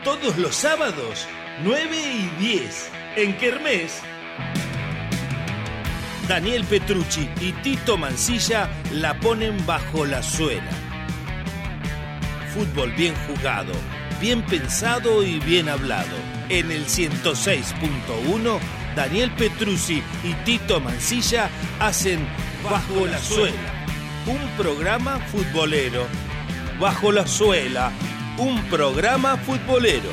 Todos los sábados, 9 y 10, en Kermés. Daniel Petrucci y Tito Mancilla la ponen bajo la suela. Fútbol bien jugado, bien pensado y bien hablado. En el 106.1, Daniel Petrucci y Tito Mancilla hacen Bajo la Suela, un programa futbolero. Bajo la Suela, un programa futbolero.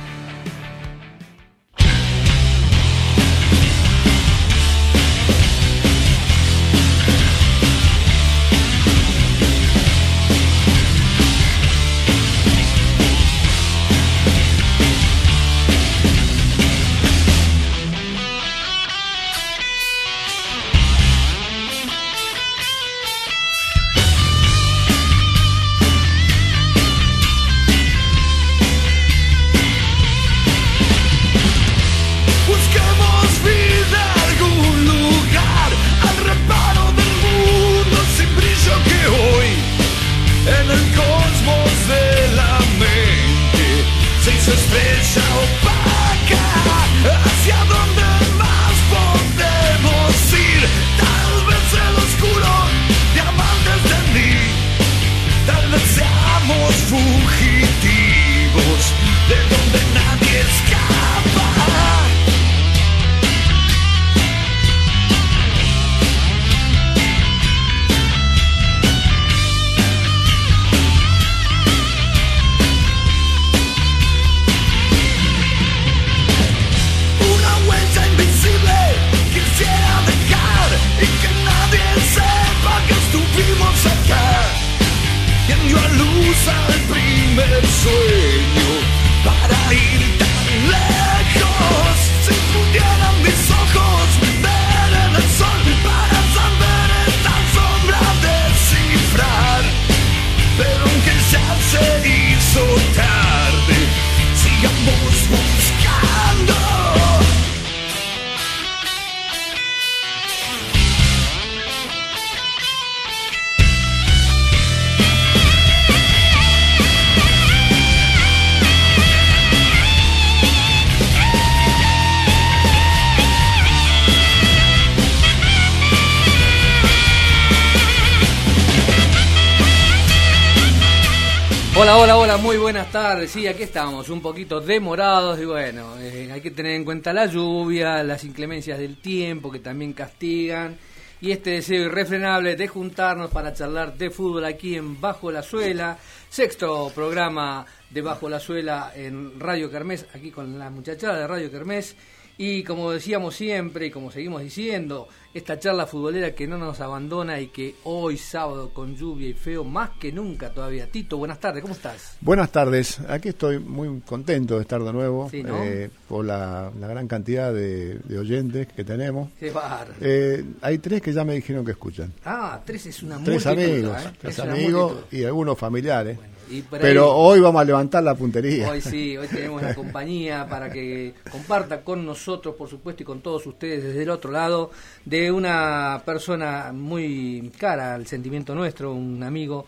Hola, muy buenas tardes. Sí, aquí estamos, un poquito demorados y bueno, hay que tener en cuenta la lluvia, las inclemencias del tiempo que también castigan y este deseo irrefrenable de juntarnos para charlar de fútbol aquí en Bajo la Suela, sexto programa de Bajo la Suela en Radio Kermés, aquí con la muchachada de Radio Kermés. Y como decíamos siempre y como seguimos diciendo, esta charla futbolera que no nos abandona y que hoy sábado con lluvia y feo más que nunca todavía. Tito, buenas tardes, ¿cómo estás? Buenas tardes, aquí estoy muy contento de estar de nuevo, sí, ¿no? Por la gran cantidad de oyentes que tenemos. Qué bárbaro. Hay 3 que ya me dijeron que escuchan. 3 es una 3 multitud. amigos, 3 amigos y algunos familiares. Bueno, pero hoy vamos a levantar la puntería. Hoy sí, hoy tenemos la compañía para que comparta con nosotros, por supuesto, y con todos ustedes desde el otro lado, de una persona muy cara al sentimiento nuestro, un amigo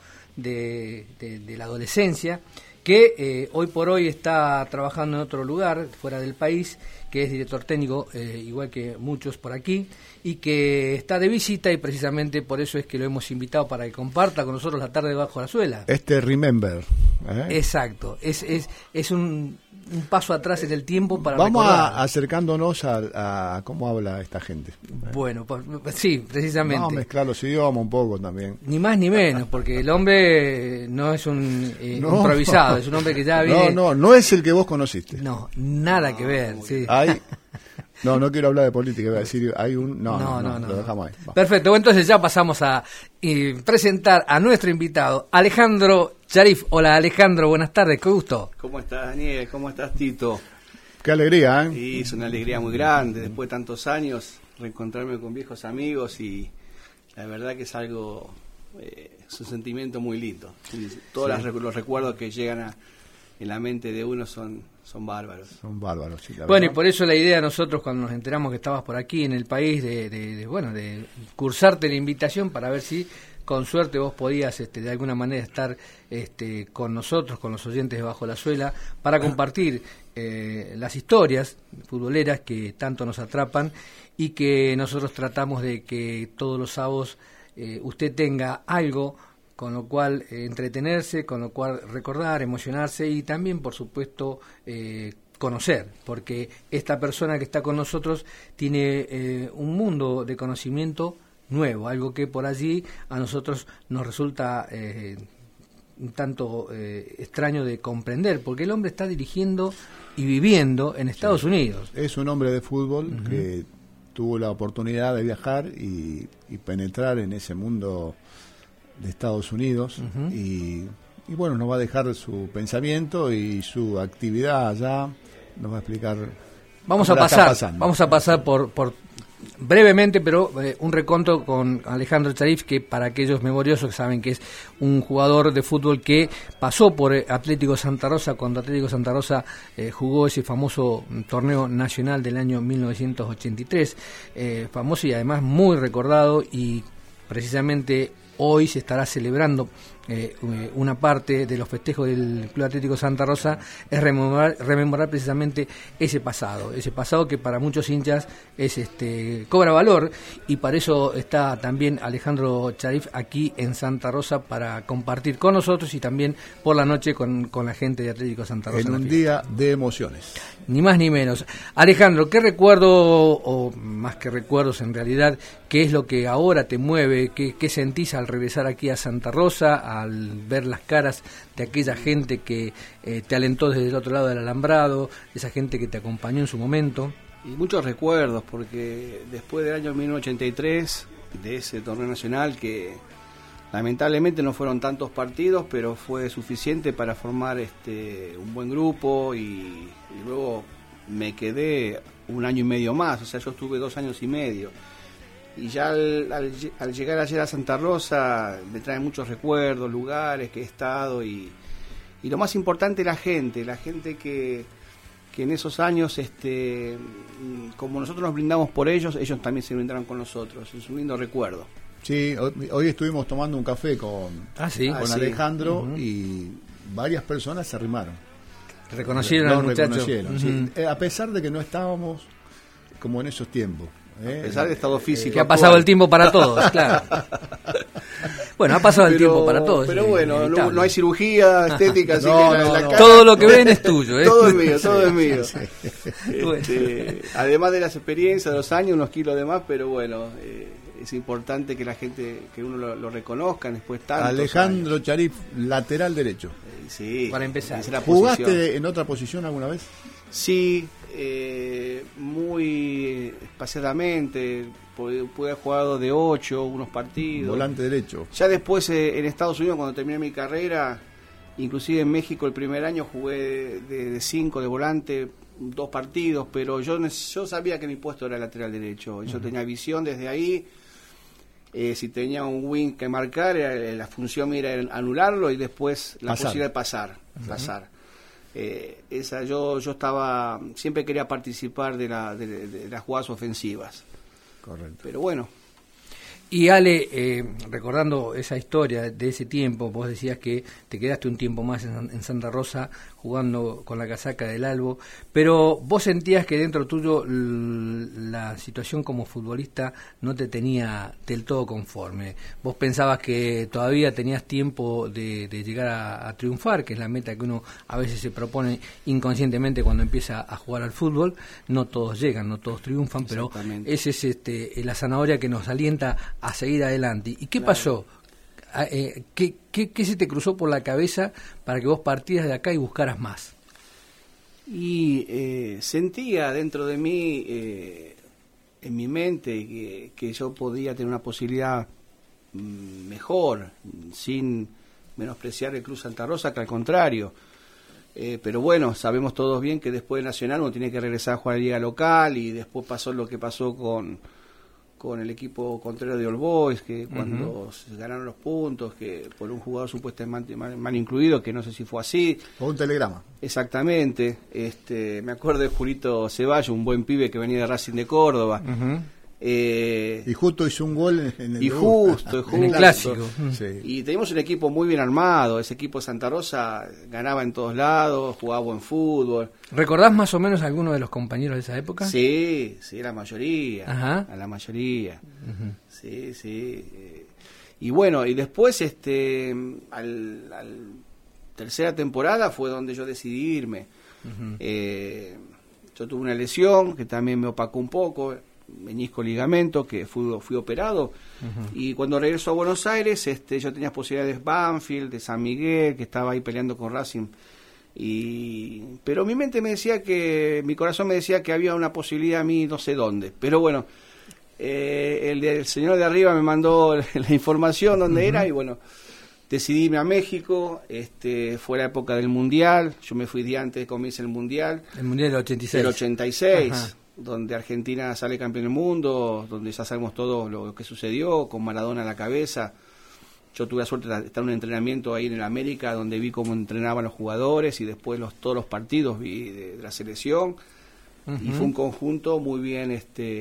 de la adolescencia, que hoy por hoy está trabajando en otro lugar, fuera del país, que es director técnico, igual que muchos por aquí, y que está de visita y precisamente por eso es que lo hemos invitado para que comparta con nosotros la tarde Bajo la Suela. Remember. Exacto, es un paso atrás en el tiempo para vamos recordar. Acercándonos a cómo habla esta gente. Bueno, sí, precisamente. Vamos a mezclar los idiomas un poco también. Ni más ni menos, porque el hombre no es un improvisado, es un hombre que ya viene... No es el que vos conociste. No, nada que ver, sí. No quiero hablar de política, iba a decir, hay un... No, lo dejamos ahí. Va. Perfecto, bueno, entonces ya pasamos a presentar a nuestro invitado, Alejandro Charif. Hola Alejandro, buenas tardes, qué gusto. ¿Cómo estás, Daniel? ¿Cómo estás, Tito? Qué alegría, ¿eh? Sí, es una alegría muy grande, después de tantos años, reencontrarme con viejos amigos y la verdad que es algo, es un sentimiento muy lindo. Todos los recuerdos que llegan en la mente de uno son bárbaros. Son bárbaros, sí. Bueno, y por eso la idea nosotros cuando nos enteramos que estabas por aquí en el país de cursarte la invitación para ver si con suerte vos podías de alguna manera estar con nosotros, con los oyentes de Bajo la Suela, para compartir las historias futboleras que tanto nos atrapan y que nosotros tratamos de que todos los sábados usted tenga algo con lo cual entretenerse, con lo cual recordar, emocionarse y también, por supuesto, conocer, porque esta persona que está con nosotros tiene un mundo de conocimiento nuevo, algo que por allí a nosotros nos resulta un tanto extraño de comprender, porque el hombre está dirigiendo y viviendo en Estados Unidos. Es un hombre de fútbol que tuvo la oportunidad de viajar y penetrar en ese mundo de Estados Unidos y bueno, nos va a dejar su pensamiento y su actividad allá, nos va a explicar. Vamos a pasar por brevemente, pero un reconto con Alejandro Charif, que para aquellos memoriosos que saben que es un jugador de fútbol que pasó por Atlético Santa Rosa cuando Atlético Santa Rosa jugó ese famoso torneo nacional del año 1983, famoso y además muy recordado, y precisamente hoy se estará celebrando una parte de los festejos del Club Atlético Santa Rosa, es rememorar precisamente ese pasado que para muchos hinchas cobra valor, y para eso está también Alejandro Charif aquí en Santa Rosa para compartir con nosotros y también por la noche con la gente de Atlético Santa Rosa. En un día de emociones. Ni más ni menos. Alejandro, ¿qué recuerdo, o más que recuerdos en realidad, qué es lo que ahora te mueve? ¿Qué sentís al regresar aquí a Santa Rosa, al ver las caras de aquella gente que te alentó desde el otro lado del alambrado, esa gente que te acompañó en su momento? Y muchos recuerdos, porque después del año 1983, de ese torneo nacional que lamentablemente no fueron tantos partidos, pero fue suficiente para formar un buen grupo y luego me quedé un año y medio más, o sea, yo estuve 2 años y medio. Y ya al llegar ayer a Santa Rosa me trae muchos recuerdos, lugares que he estado y lo más importante, la gente que en esos años, como nosotros nos brindamos por ellos también se brindaron con nosotros. Es un lindo recuerdo. Sí, hoy estuvimos tomando un café con Alejandro y varias personas se arrimaron. Reconocieron al muchacho. Sí. A pesar de que no estábamos como en esos tiempos. A pesar del estado físico. Que ha pasado el tiempo para todos, claro. Bueno, ha pasado el tiempo para todos. Pero bueno, no hay cirugía estética, así que la cara, todo lo que ven es tuyo. Todo es mío. Además de las experiencias, de los años, unos kilos de más, pero bueno, es importante que la gente, que uno lo reconozca después tantos Alejandro años. Charif, lateral derecho. Sí, para empezar. ¿Jugaste en otra posición alguna vez? Sí, muy espaciadamente, pude haber jugado de 8 unos partidos. Volante derecho. Ya después en Estados Unidos, cuando terminé mi carrera, inclusive en México el primer año jugué de 5 de volante 2 partidos, pero yo sabía que mi puesto era lateral derecho. Yo tenía visión desde ahí. Si tenía un wing que marcar, la función mía era anularlo y después la posibilidad de pasar. Yo estaba, siempre quería participar de las jugadas ofensivas. Correcto. Pero bueno. Y Ale, recordando esa historia de ese tiempo, vos decías que te quedaste un tiempo más en Santa Rosa jugando con la casaca del Albo, pero vos sentías que dentro tuyo la situación como futbolista no te tenía del todo conforme. Vos pensabas que todavía tenías tiempo de llegar a triunfar, que es la meta que uno a veces se propone inconscientemente cuando empieza a jugar al fútbol. No todos llegan, no todos triunfan, pero esa es la zanahoria que nos alienta a seguir adelante. ¿Y qué pasó? ¿Qué se te cruzó por la cabeza para que vos partieras de acá y buscaras más? Y sentía dentro de mí, en mi mente, que yo podía tener una posibilidad mejor, sin menospreciar el Club Santa Rosa, que al contrario. Pero bueno, sabemos todos bien que después de Nacional uno tiene que regresar a jugar a la liga local, y después pasó lo que pasó con con el equipo contrario de All Boys, que cuando se ganaron los puntos, que por un jugador supuestamente mal incluido, que no sé si fue así. O un telegrama. Exactamente. Me acuerdo de Julito Ceballos, un buen pibe que venía de Racing de Córdoba. Y justo hizo un gol en el en el clásico. Sí. Y teníamos un equipo muy bien armado. Ese equipo de Santa Rosa ganaba en todos lados, jugaba buen fútbol. ¿Recordás más o menos a alguno de los compañeros de esa época? Sí, la mayoría. Ajá. A la mayoría. Sí. Y bueno, y después al tercera temporada fue donde yo decidí irme. Yo tuve una lesión que también me opacó un poco, menisco ligamento, que fui operado, y cuando regreso a Buenos Aires yo tenía posibilidades de Banfield, de San Miguel, que estaba ahí peleando con Racing, pero mi mente me decía mi corazón me decía que había una posibilidad a mí no sé dónde, pero bueno, el señor de arriba me mandó la información dónde era, y bueno, decidí irme a México. Fue la época del Mundial, yo me fui de antes de comience el Mundial del 86. Del 86. Ajá. Donde Argentina sale campeón del mundo, donde ya sabemos todo lo que sucedió, con Maradona a la cabeza. Yo tuve la suerte de estar en un entrenamiento ahí en el América, donde vi cómo entrenaban los jugadores, y después todos los partidos vi de la selección. Y fue un conjunto muy bien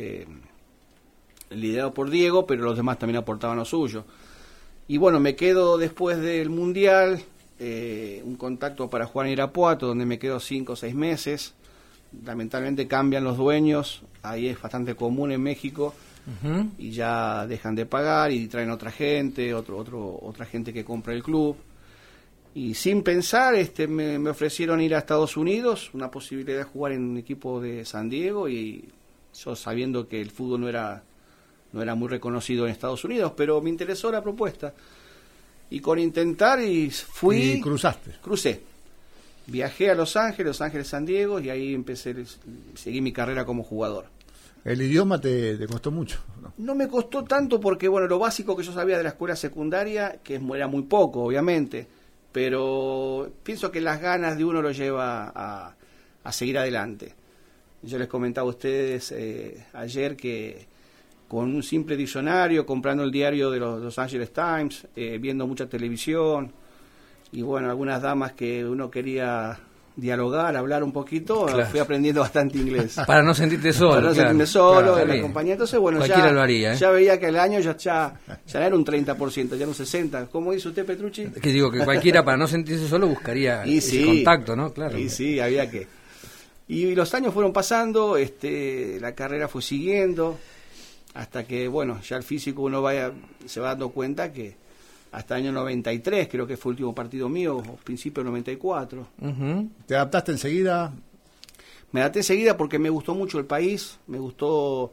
liderado por Diego, pero los demás también aportaban lo suyo. Y bueno, me quedo después del Mundial, un contacto para jugar en Irapuato, donde me quedo 5 o 6 meses. Lamentablemente cambian los dueños, ahí es bastante común en México, y ya dejan de pagar y traen otra gente, otra gente que compra el club. Y sin pensar, me ofrecieron ir a Estados Unidos, una posibilidad de jugar en un equipo de San Diego, y yo sabiendo que el fútbol no era muy reconocido en Estados Unidos, pero me interesó la propuesta. Y con intentar, y fui... Y crucé. Viajé a Los Ángeles, San Diego, y ahí seguí mi carrera como jugador. ¿El idioma te costó mucho? No me costó tanto porque, bueno, lo básico que yo sabía de la escuela secundaria, que era muy poco, obviamente, pero pienso que las ganas de uno lo lleva a seguir adelante. Yo les comentaba a ustedes ayer que con un simple diccionario, comprando el diario de los Los Angeles Times, viendo mucha televisión, y bueno, algunas damas que uno quería dialogar, hablar un poquito, claro, fui aprendiendo bastante inglés. Para no sentirte solo. Para no sentirme solo, en la compañía. Entonces, bueno, cualquiera lo haría, ya veía que al año ya era un 30%, ya era un 60%. ¿Cómo dice usted, Petrucci? Que digo que cualquiera, para no sentirse solo, buscaría ese contacto, ¿no? Claro. Y sí, había que... Y los años fueron pasando, la carrera fue siguiendo, hasta que, bueno, ya el físico uno se va dando cuenta que hasta el año 93, creo que fue el último partido mío, o principio del 94. ¿Te adaptaste enseguida? Me adapté enseguida porque me gustó mucho el país, me gustó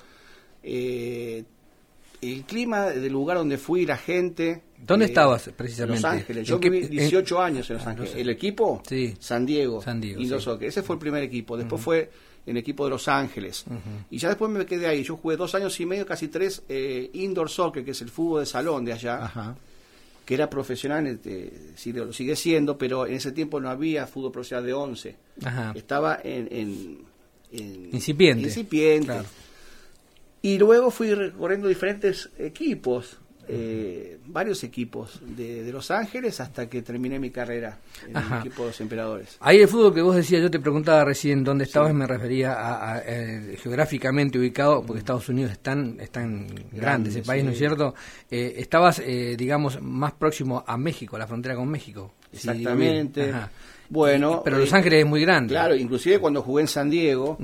el clima del lugar donde fui, la gente. ¿Dónde estabas precisamente? Los Ángeles. Yo viví 18 años en Los Ángeles. ¿El equipo? Sí. San Diego. Sí. Ese fue el primer equipo. Después fue el equipo de Los Ángeles. Y ya después me quedé ahí. Yo jugué 2 años y medio, casi 3, indoor soccer, que es el fútbol de salón de allá. Ajá. Que era profesional, lo sigue siendo, pero en ese tiempo no había fútbol profesional de 11. Ajá. Estaba en incipiente. Claro. Y luego fui recorriendo diferentes equipos, varios equipos de Los Ángeles, hasta que terminé mi carrera en el equipo de los Emperadores. Ahí el fútbol que vos decías, yo te preguntaba recién dónde estabas, me refería a geográficamente ubicado, porque Estados Unidos es tan grande ese país, ¿no es cierto? Estabas, digamos, más próximo a México, a la frontera con México. Exactamente. Bueno, pero Los Ángeles es muy grande. Claro, inclusive cuando jugué en San Diego,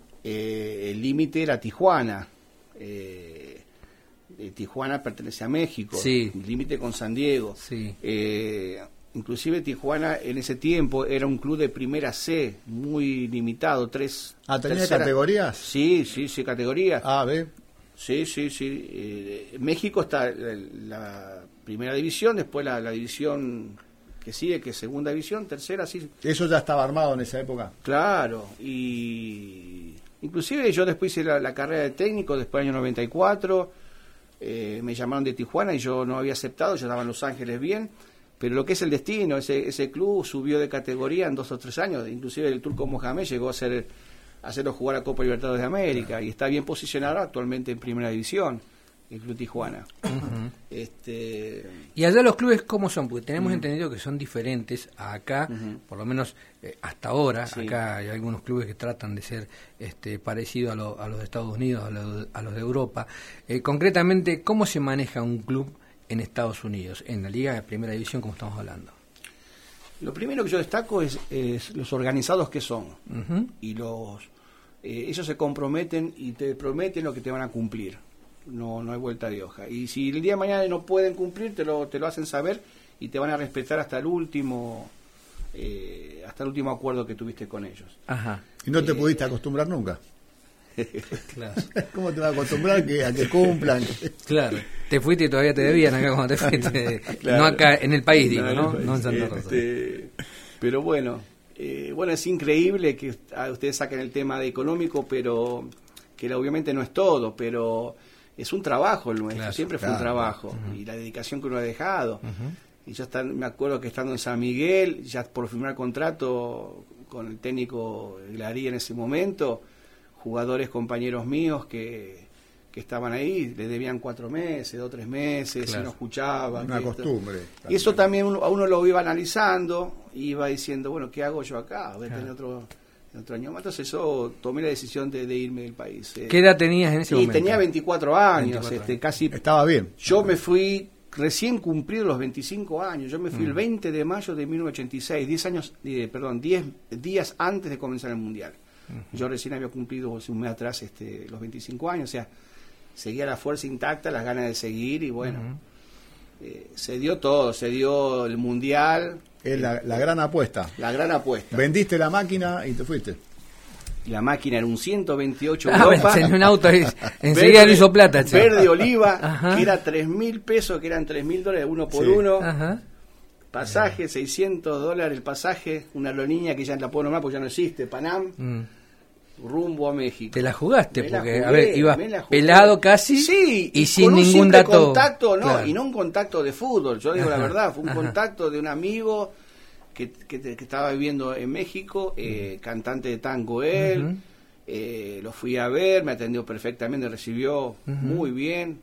el límite era Tijuana. Tijuana pertenece a México, sí. El límite con San Diego. Sí. Inclusive Tijuana en ese tiempo era un club de primera C, muy limitado. ¿Tenía categorías? Sí, categorías. A, B. Sí. México está la primera división, después la división que sigue, que es segunda división, tercera, sí. ¿Eso ya estaba armado en esa época? Claro, y inclusive yo después hice la carrera de técnico, después del año 94, me llamaron de Tijuana y yo no había aceptado, yo estaba en Los Ángeles bien, pero lo que es el destino, ese club subió de categoría en 2 o 3 años, inclusive el Turco Mohamed llegó a ser hacerlo jugar a Copa Libertadores de América, y está bien posicionado actualmente en Primera División, el Club Tijuana. ¿Y allá los clubes cómo son? Porque tenemos entendido que son diferentes a acá, por lo menos hasta ahora. Sí. Acá hay algunos clubes que tratan de ser parecidos a los de Estados Unidos, a los de Europa. Concretamente, ¿cómo se maneja un club en Estados Unidos, en la Liga de Primera División, como estamos hablando? Lo primero que yo destaco es los organizados que son. Y ellos se comprometen y te prometen lo que te van a cumplir. No hay vuelta de hoja. Y si el día de mañana no pueden cumplir, te lo hacen saber y te van a respetar hasta el último acuerdo que tuviste con ellos. Ajá. ¿Y no te pudiste acostumbrar nunca? Claro. ¿Cómo te vas a acostumbrar a que cumplan? Claro. Te fuiste y todavía te debían acá cuando te fuiste. Claro. No acá en el país, digo, ¿no? No en Santa Rosa. Pero bueno, es increíble que ustedes saquen el tema de económico, pero que obviamente no es todo, pero es un trabajo el nuestro, claro, siempre fue un trabajo, y la dedicación que uno ha dejado. Y yo me acuerdo que estando en San Miguel, ya por firmar contrato con el técnico Glaría en ese momento, jugadores, compañeros míos que estaban ahí, le debían 4 meses, 2 o 3 meses, claro, y no escuchaban. Una costumbre. Y eso también a uno lo iba analizando, iba diciendo, bueno, ¿qué hago yo acá? Voy a tener otro año más. Entonces yo tomé la decisión de irme del país. ¿Qué edad tenías en ese momento? Tenía 24 años, casi. Estaba bien. Yo me fui recién cumplidos los 25 años. Yo me fui el 20 de mayo de 1986, 10 días antes de comenzar el Mundial. Yo recién había cumplido un mes atrás los 25 años, o sea, seguía la fuerza intacta, las ganas de seguir, y bueno, se dio todo, se dio el Mundial. Es la gran apuesta. La gran apuesta. Vendiste la máquina y te fuiste. La máquina era un 128 Europa. En un auto enseguida lo hizo plata. Verde oliva, que era $3.000, que eran $3.000 uno por uno. Pasaje, $600 el pasaje, una aerolínea que ya la puedo nombrar porque ya no existe, Panam, rumbo a México. Te la jugaste, porque a ver, ibas pelado casi, sí, y sin ningún dato. Contacto, no, claro, y no un contacto de fútbol, yo digo la verdad, fue un contacto de un amigo que estaba viviendo en México, cantante de tango él, lo fui a ver, me atendió perfectamente, recibió muy bien,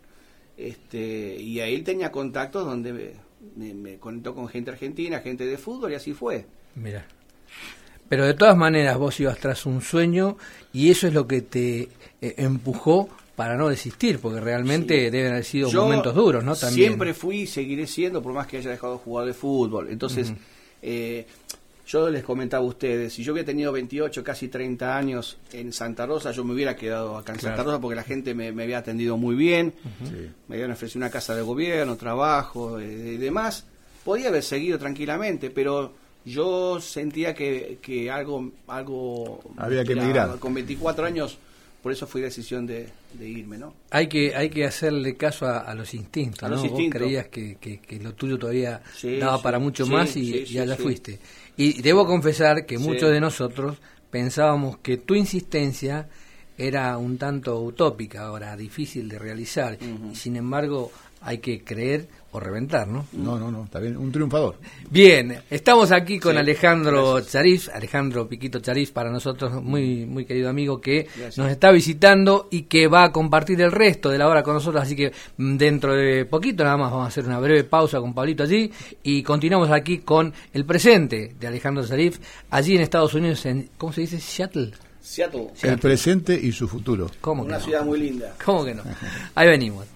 y ahí él tenía contactos donde me conectó con gente argentina, gente de fútbol, y así fue. Mira. Pero de todas maneras vos ibas tras un sueño, y eso es lo que te empujó para no desistir, porque realmente deben haber sido momentos duros, ¿no? También. Siempre fui y seguiré siendo, por más que haya dejado de jugar de fútbol. Entonces, yo les comentaba a ustedes, si yo hubiera tenido 28, casi 30 años en Santa Rosa, yo me hubiera quedado acá en Santa Rosa, porque la gente me había atendido muy bien, me habían ofrecido una casa de gobierno, trabajo y demás. Podía haber seguido tranquilamente, pero yo sentía que algo había que emigrar. Con 24 años, por eso fui decisión de irme, ¿no? Hay que hacerle caso a los instintos, ¿no? Vos creías que lo tuyo todavía daba para mucho más y ya fuiste. Y debo confesar que muchos de nosotros pensábamos que tu insistencia era un tanto utópica, ahora difícil de realizar, y sin embargo hay que creer o reventar, ¿no? No, está bien, un triunfador. Bien, estamos aquí con Alejandro Charif, Alejandro Piquito Charif, para nosotros muy muy querido amigo, que nos está visitando y que va a compartir el resto de la hora con nosotros, así que dentro de poquito nada más vamos a hacer una breve pausa con Pablito allí y continuamos aquí con el presente de Alejandro Charif, allí en Estados Unidos, en, ¿cómo se dice? Seattle. El presente y su futuro. ¿Cómo que una ciudad muy linda. ¿Cómo que no? Ahí venimos.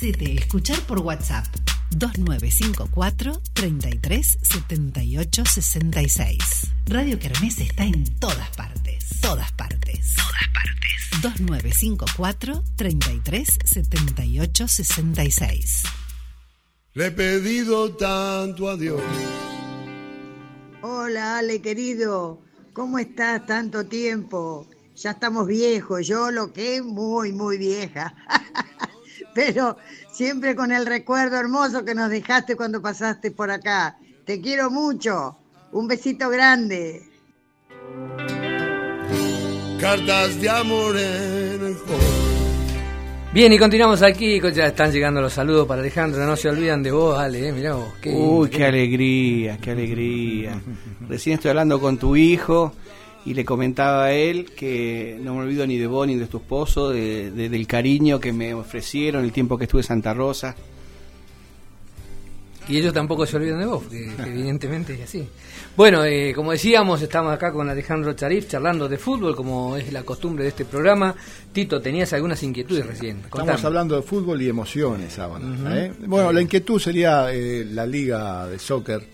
Hacete escuchar por WhatsApp 2954 33 78 66. Radio Kermés está en todas partes. Todas partes. Todas partes. 2954 33 78 66. Le he pedido tanto a Dios. Hola, Ale, querido. ¿Cómo estás? Tanto tiempo. Ya estamos viejos. Yo lo que muy, muy vieja. Pero siempre con el recuerdo hermoso que nos dejaste cuando pasaste por acá. Te quiero mucho. Un besito grande. Cartas de amor en el juego. Bien, y continuamos aquí, ya están llegando los saludos para Alejandro, no se olvidan de vos, Ale, mirá vos. Qué alegría, qué alegría. Recién estoy hablando con tu hijo y le comentaba a él que no me olvido ni de vos ni de tu esposo, del cariño que me ofrecieron el tiempo que estuve en Santa Rosa. Y ellos tampoco se olvidan de vos, que evidentemente es así. Bueno, como decíamos, estamos acá con Alejandro Charif charlando de fútbol, como es la costumbre de este programa. Tito, tenías algunas inquietudes recién. Contame. Estamos hablando de fútbol y emociones ahora. Bueno, la inquietud sería la liga de soccer,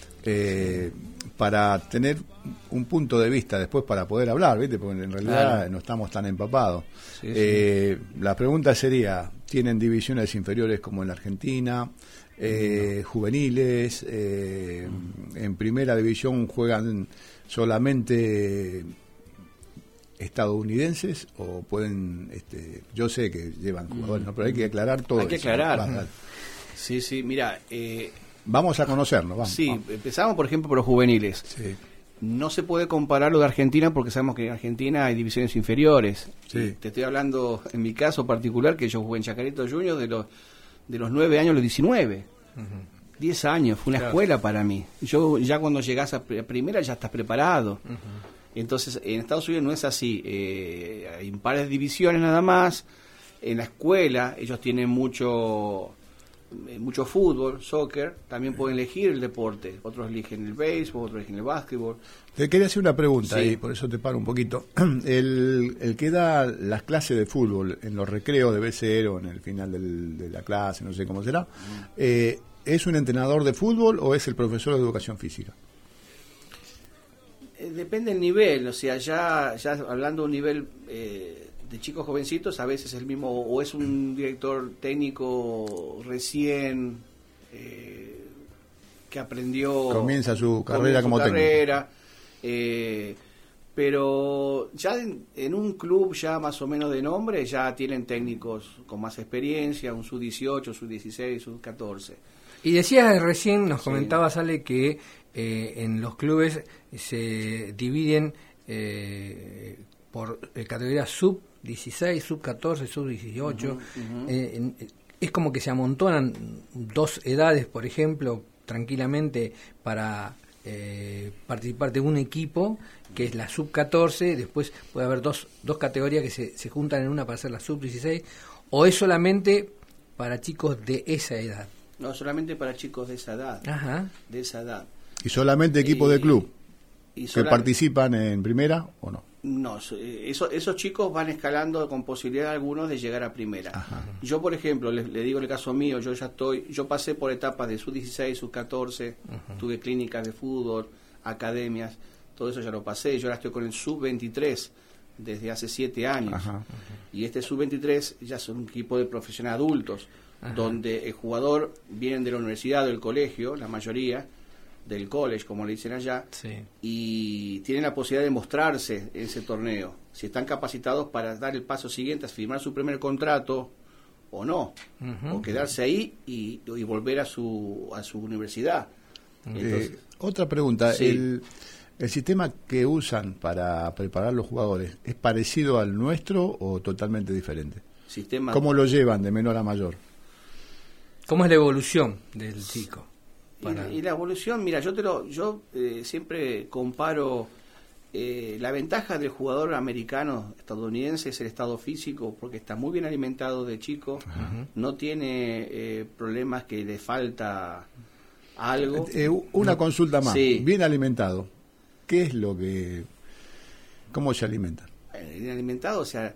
para tener un punto de vista después para poder hablar, ¿viste? Porque en realidad no estamos tan empapados. Sí. La pregunta sería, ¿tienen divisiones inferiores como en la Argentina? Juveniles, en primera división juegan solamente estadounidenses o pueden, yo sé que llevan jugadores, ¿no? Pero hay que aclarar todo. Hay que aclarar. Sí, mira, vamos a conocernos, vamos. Sí, empezamos por ejemplo por los juveniles. Sí. No se puede comparar lo de Argentina porque sabemos que en Argentina hay divisiones inferiores. Sí. Te estoy hablando en mi caso particular que yo jugué en Chacarito Juniors de los 9 años a los 19. 10 años, fue una escuela para mí. Yo ya cuando llegas a primera ya estás preparado. Entonces, en Estados Unidos no es así. Hay un par de divisiones nada más. En la escuela ellos tienen mucho fútbol, soccer. También pueden elegir el deporte. Otros eligen el béisbol, otros eligen el básquetbol. Te quería hacer una pregunta ahí, por eso te paro un poquito. El que da las clases de fútbol en los recreos debe ser, o en el final de la clase, no sé cómo será, ¿es un entrenador de fútbol o es el profesor de educación física? Depende del nivel, o sea, ya hablando de un nivel de chicos jovencitos, a veces el mismo, o es un director técnico recién que aprendió... Comienza su carrera como técnico. Pero ya en un club ya más o menos de nombre ya tienen técnicos con más experiencia, un sub-18, sub-16, sub-14. Y decías recién, nos comentabas, Ale, que en los clubes se dividen por categorías sub-16, sub-14, sub-18. Es como que se amontonan dos edades, por ejemplo, tranquilamente para participar de un equipo que es la sub-14, después puede haber dos categorías que se juntan en una para hacer la sub-16, o es solamente para chicos de esa edad. No, solamente para chicos de esa edad. Ajá. De esa edad. ¿Y solamente equipos de club que participan en primera o no? No, esos chicos van escalando con posibilidad algunos de llegar a primera. Ajá. Yo, por ejemplo, le digo el caso mío, yo pasé por etapas de sub-16, sub-14, tuve clínicas de fútbol, academias, todo eso ya lo pasé. Yo ahora estoy con el sub-23 desde hace 7 años. Ajá. Y este sub-23 ya son un equipo de profesionales adultos. Ajá. Donde el jugador viene de la universidad o del colegio, la mayoría del college, como le dicen allá, y tienen la posibilidad de mostrarse en ese torneo, si están capacitados para dar el paso siguiente, a firmar su primer contrato o no, o quedarse ahí y volver a su universidad. Entonces, otra pregunta, el sistema que usan para preparar los jugadores, ¿es parecido al nuestro o totalmente diferente? ¿Cómo lo llevan de menor a mayor? ¿Cómo es la evolución del chico? Y la evolución, mira, yo siempre comparo la ventaja del jugador americano, estadounidense, es el estado físico, porque está muy bien alimentado de chico, no tiene problemas que le falta algo. Una consulta más, bien alimentado, ¿qué es lo que... ¿Cómo se alimenta? Bien alimentado, o sea...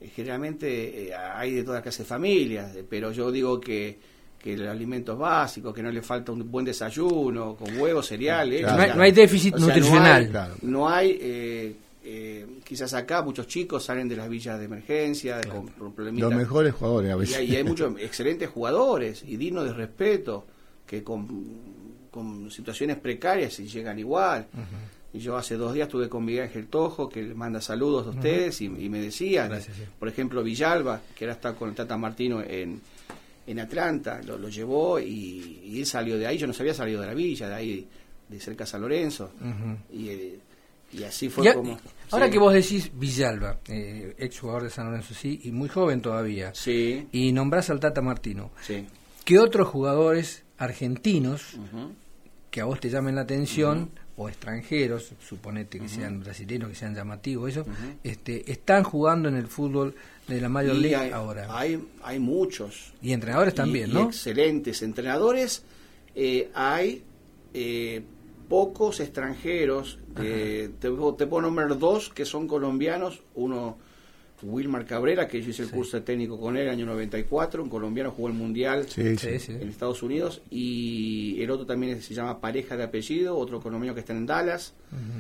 generalmente hay de todas clases de familias, pero yo digo que los alimentos básicos, que no le falta un buen desayuno, con huevos, cereales. Claro. No hay déficit nutricional. No hay quizás acá muchos chicos salen de las villas de emergencia con problemitas. Los mejores jugadores a veces. Y hay muchos excelentes jugadores y dignos de respeto que con situaciones precarias y llegan igual. Y yo hace 2 días estuve con Miguel Ángel Tojo, que le manda saludos a ustedes, y me decía, por ejemplo, Villalba, que ahora está con el Tata Martino en Atlanta, lo llevó y él salió de ahí. Yo no sabía, salido de la villa, de ahí, de cerca de San Lorenzo. Y así fue como... Ahora que vos decís Villalba, ex jugador de San Lorenzo, sí, y muy joven todavía, sí, y nombrás al Tata Martino, sí, ¿qué otros jugadores argentinos que a vos te llamen la atención, o extranjeros, suponete que sean brasileños, que sean llamativos, eso, están jugando en el fútbol de la Major League ahora? Hay muchos. Y entrenadores también, ¿no? Excelentes entrenadores. Hay pocos extranjeros. Te puedo nombrar 2 que son colombianos. Uno, Wilmar Cabrera, que yo hice el curso de técnico con él, año 94, un colombiano, jugó el Mundial en Estados Unidos, y el otro también se llama Pareja de apellido, otro colombiano que está en Dallas.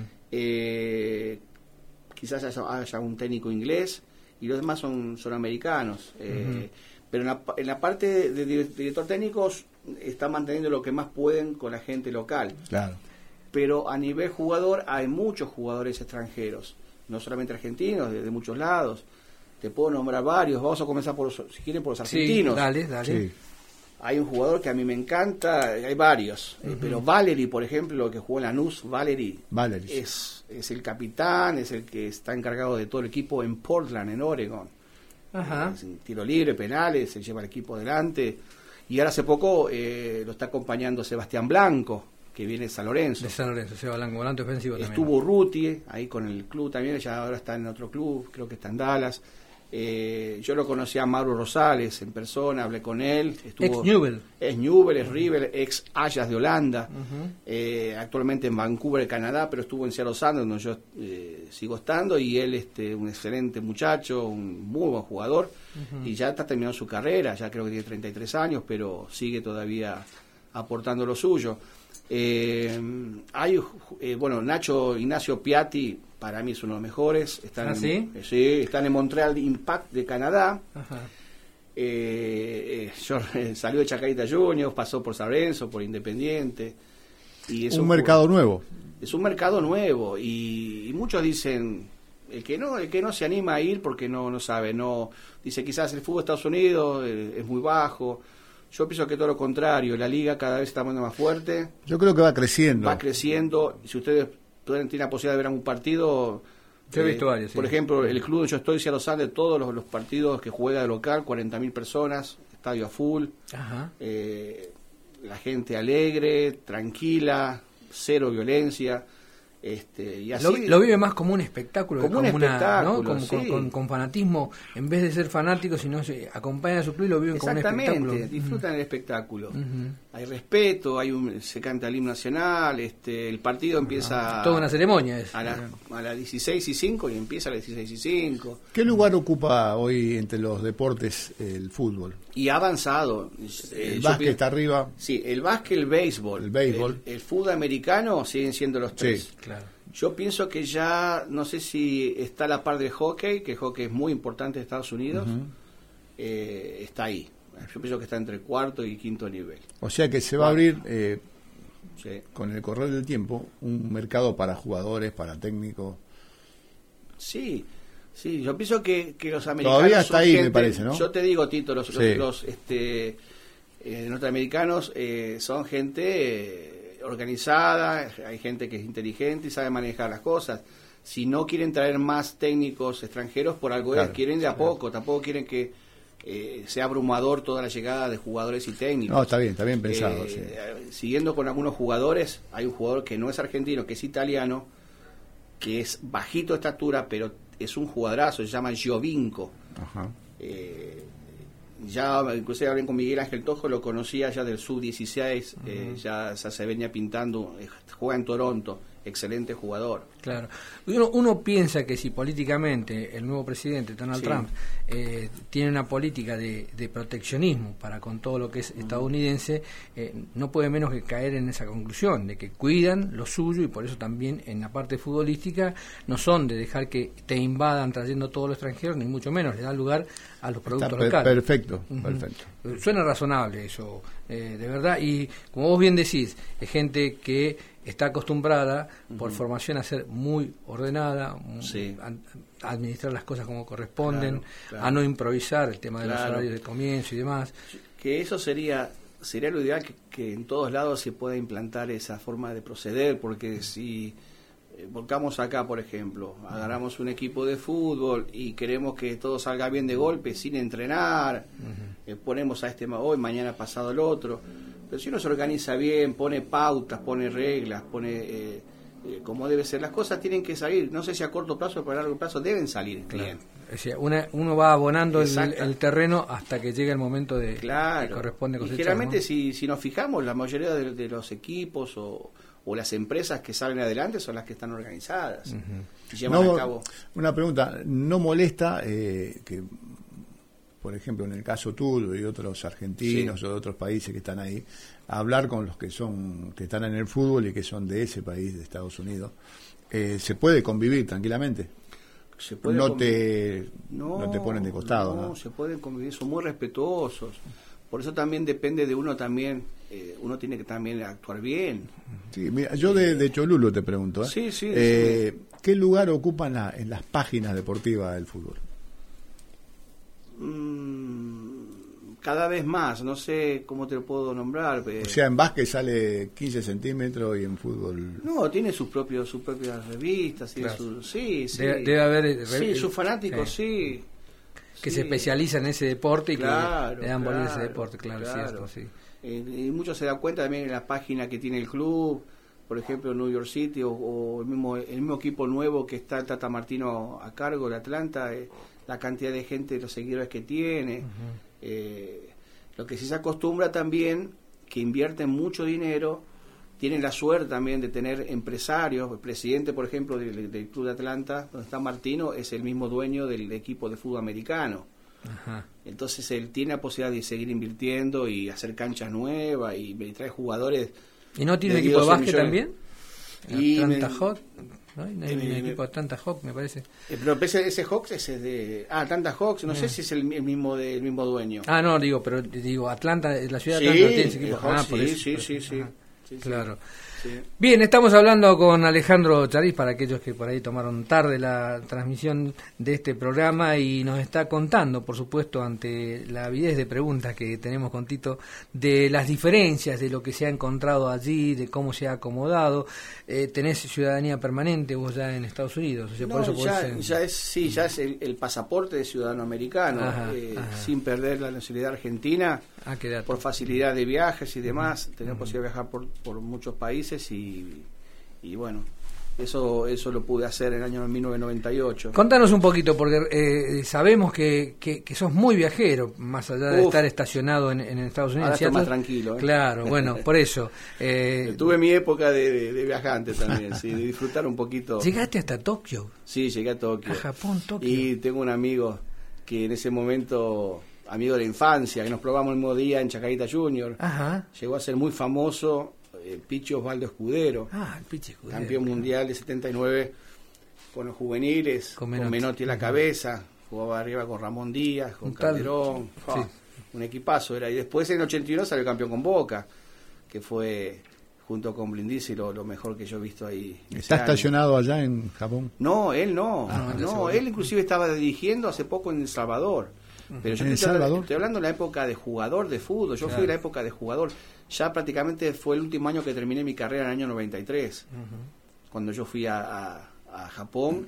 Quizás haya un técnico inglés, y los demás son americanos. Pero en la parte de director técnicos está manteniendo lo que más pueden con la gente local. Claro. Pero a nivel jugador hay muchos jugadores extranjeros, no solamente argentinos, de muchos lados. Te puedo nombrar varios. Vamos a comenzar si quieren por los argentinos. Sí, dale. Sí. Hay un jugador que a mí me encanta, hay varios, pero Valeri, por ejemplo, que jugó en Lanús, Valeri. Es el capitán, es el que está encargado de todo el equipo en Portland, en Oregon. Tiro libre, penales, se lleva el equipo adelante. Y ahora hace poco lo está acompañando Sebastián Blanco, que viene de San Lorenzo. De San Lorenzo, Seba Blanco, volante ofensivo también. Estuvo Ruti ahí con el club también, ya ahora está en otro club, creo que está en Dallas. Yo lo conocí a Mauro Rosales en persona, hablé con él. Ex-Newell. Es Newell, es River, ex Ajax de Holanda. Actualmente en Vancouver, Canadá, pero estuvo en Seattle Sounders, donde yo sigo estando, y él un excelente muchacho, un muy buen jugador, y ya está terminando su carrera, ya creo que tiene 33 años, pero sigue todavía aportando lo suyo. Nacho Ignacio Piatti, para mí es uno de los mejores. Están están en Montreal Impact de Canadá. Salió de Chacarita Juniors, pasó por San Lorenzo, por Independiente, y es un mercado nuevo. Es un mercado nuevo, y muchos dicen el que no se anima a ir porque no sabe, dice quizás el fútbol de Estados Unidos es muy bajo. Yo pienso que todo lo contrario, la liga cada vez está poniendo más fuerte. Yo creo que va creciendo. Si ustedes tienen la posibilidad de ver algún partido, yo he visto varios, por ejemplo, el club donde yo estoy, Seattle Sounders, todos los partidos que juega de local, 40.000 personas, estadio a full, la gente alegre, tranquila, cero violencia. Y así, lo vive más como un espectáculo, con fanatismo, en vez de ser fanáticos, sino se acompañan a su club y lo viven como un espectáculo. Disfrutan el espectáculo. Hay respeto, se canta el himno nacional, el partido empieza toda una ceremonia a las 16:05 y empieza a las 16:05. ¿Qué lugar ocupa hoy entre los deportes el fútbol? Y ha avanzado. El básquet está arriba. Sí, el básquet, el béisbol. El fútbol americano siguen siendo los 3. Sí, claro. Yo pienso que ya, no sé si está a la par del hockey, que el hockey es muy importante en Estados Unidos, está ahí. Yo pienso que está entre 4º y 5º nivel. O sea que se va a abrir, con el correr del tiempo, un mercado para jugadores, para técnicos. Sí, yo pienso que los americanos todavía está ahí, me parece, ¿no? Yo te digo, Tito, los norteamericanos son gente organizada, hay gente que es inteligente y sabe manejar las cosas. Si no quieren traer más técnicos extranjeros, por algo quieren de a poco, tampoco quieren que sea abrumador toda la llegada de jugadores y técnicos. No, está bien pensado. Siguiendo con algunos jugadores, hay un jugador que no es argentino, que es italiano, que es bajito de estatura, pero es un jugadorazo, se llama Giovinco. Ya inclusive hablé con Miguel Ángel Tojo, lo conocía ya del sub-16, ya se venía pintando, juega en Toronto, excelente jugador. Claro. Uno piensa que si políticamente el nuevo presidente, Donald Trump, tiene una política de proteccionismo para con todo lo que es estadounidense, no puede menos que caer en esa conclusión, de que cuidan lo suyo, y por eso también en la parte futbolística no son de dejar que te invadan trayendo todo lo extranjero, ni mucho menos, le dan lugar a los productos locales. Perfecto, perfecto. Suena razonable eso, de verdad, y como vos bien decís, es gente que está acostumbrada por formación a ser muy ordenada, a administrar las cosas como corresponden, a no improvisar el tema de los horarios de comienzo y demás. Que eso sería lo ideal, que en todos lados se pueda implantar esa forma de proceder, porque si volcamos acá, por ejemplo, agarramos un equipo de fútbol y queremos que todo salga bien de golpe sin entrenar, ponemos a este hoy, mañana pasado el otro. Pero si uno se organiza bien, pone pautas, pone reglas, pone como debe ser, las cosas tienen que salir, no sé si a corto plazo o a largo plazo, deben salir bien. O sea, uno va abonando el terreno hasta que llega el momento de que corresponde cosechar. Y generalmente, ¿no? si nos fijamos, la mayoría de los equipos o las empresas que salen adelante son las que están organizadas y llevan a cabo. Una pregunta, ¿no molesta que, por ejemplo, en el caso tuyo y otros argentinos o de otros países que están ahí, hablar con los que están en el fútbol y que son de ese país, de Estados Unidos, se puede convivir tranquilamente? No te ponen de costado. No, se pueden convivir, son muy respetuosos. Por eso también depende de uno también, uno tiene que también actuar bien. Sí, mira, yo de Cholulo te pregunto, ¿qué lugar ocupan en las páginas deportivas del fútbol? Cada vez más, no sé cómo te lo puedo nombrar. O sea, en básquet sale 15 centímetros y en fútbol... No, tiene sus propias revistas, tiene debe haber... sus fanáticos, que se especializan en ese deporte y que le dan valor a ese deporte, cierto, sí. Y muchos se dan cuenta también en la página que tiene el club, por ejemplo, New York City, o el mismo equipo nuevo que está el Tata Martino a cargo de Atlanta, la cantidad de gente, los seguidores que tiene. Lo que sí se acostumbra también, que invierten mucho dinero, tienen la suerte también de tener empresarios. El presidente, por ejemplo, del Club de Atlanta, donde está Martino, es el mismo dueño del equipo de fútbol americano. Entonces él tiene la posibilidad de seguir invirtiendo y hacer canchas nuevas y traer jugadores. ¿Y no tiene un equipo de básquet también? Atlanta Hawks, ¿no? Hay un equipo de Atlanta Hawks, me parece. Pero ese Hawks es de Atlanta Hawks, no sé si es el mismo dueño. No, digo, Atlanta, la ciudad de Atlanta tiene ese equipo. Sí, claro. Sí. Bien, estamos hablando con Alejandro Chariz, para aquellos que por ahí tomaron tarde la transmisión de este programa, y nos está contando, por supuesto, ante la avidez de preguntas que tenemos con Tito, de las diferencias, de lo que se ha encontrado allí, de cómo se ha acomodado. Tenés ciudadanía permanente vos ya en Estados Unidos, o sea, por eso ya es el pasaporte de ciudadano americano, sin perder la nacionalidad argentina, por facilidad de viajes y demás, tener posibilidad de viajar por muchos países. Y bueno, eso lo pude hacer en el año 1998. Contanos un poquito, porque sabemos que sos muy viajero, más allá de estar estacionado en Estados Unidos. Ahora estoy más tranquilo. Claro, bueno, por eso. Tuve mi época de viajante también, de disfrutar un poquito. ¿Llegaste hasta Tokio? Sí, llegué a Tokio. A Japón, Tokio. Y tengo un amigo que en ese momento, amigo de la infancia, que nos probamos el mismo día en Chacarita Junior. Llegó a ser muy famoso. Pichi Osvaldo Escudero, el Pichi Escudero, campeón mundial de 79 con los juveniles, con Menotti en la cabeza, jugaba arriba con Ramón Díaz, con Calderón, un equipazo era. Y después en el 81 salió campeón con Boca, que fue junto con Brindisi lo mejor que yo he visto ahí. ¿Está estacionado allá en Japón? No, él no. Él inclusive estaba dirigiendo hace poco en El Salvador. Pero yo estoy hablando de la época de jugador de fútbol. Yo fui en la época de jugador. Ya prácticamente fue el último año que terminé mi carrera, en el año 93, cuando yo fui a Japón,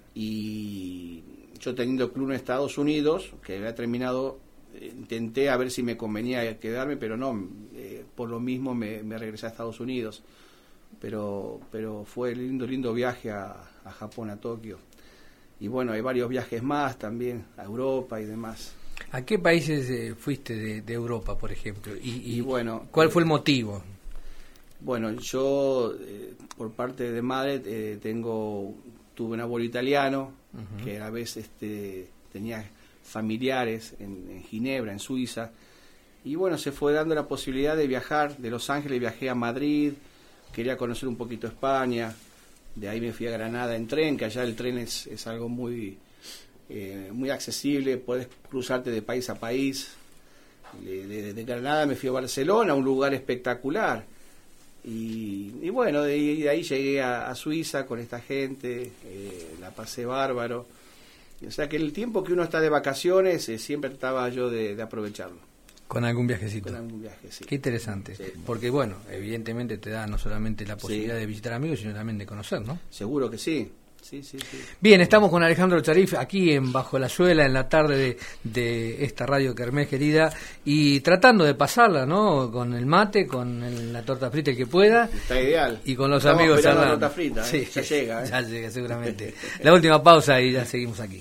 y yo teniendo club en Estados Unidos, que había terminado, intenté a ver si me convenía quedarme, pero no, por lo mismo me regresé a Estados Unidos. Pero fue lindo viaje a Japón, a Tokio. Y bueno, hay varios viajes más también, a Europa y demás. ¿A qué países fuiste de Europa, por ejemplo? Y bueno, ¿cuál fue el motivo? Bueno, yo por parte de madre tuve un abuelo italiano que a veces tenía familiares en Ginebra, en Suiza, y bueno, se fue dando la posibilidad de viajar. De Los Ángeles viajé a Madrid, quería conocer un poquito España, de ahí me fui a Granada en tren, que allá el tren es algo muy accesible, podés cruzarte de país a país. De Granada me fui a Barcelona, un lugar espectacular. Y bueno, de ahí llegué a Suiza con esta gente, la pasé bárbaro. O sea que el tiempo que uno está de vacaciones, siempre trataba yo de aprovecharlo. Con algún viajecito. Con algún viaje, sí. Qué interesante. Sí. Porque bueno, evidentemente te da no solamente la posibilidad de visitar amigos, sino también de conocer, ¿no? Seguro que sí. Sí. Bien, estamos con Alejandro Charif aquí en Bajo la Suela, en la tarde de esta radio Kermés querida, y tratando de pasarla, ¿no? Con el mate, con la torta frita el que pueda. Está ideal. Y con los amigos esperando la torta frita, sí, ya llega. Ya llega, seguramente. La última pausa y ya seguimos aquí.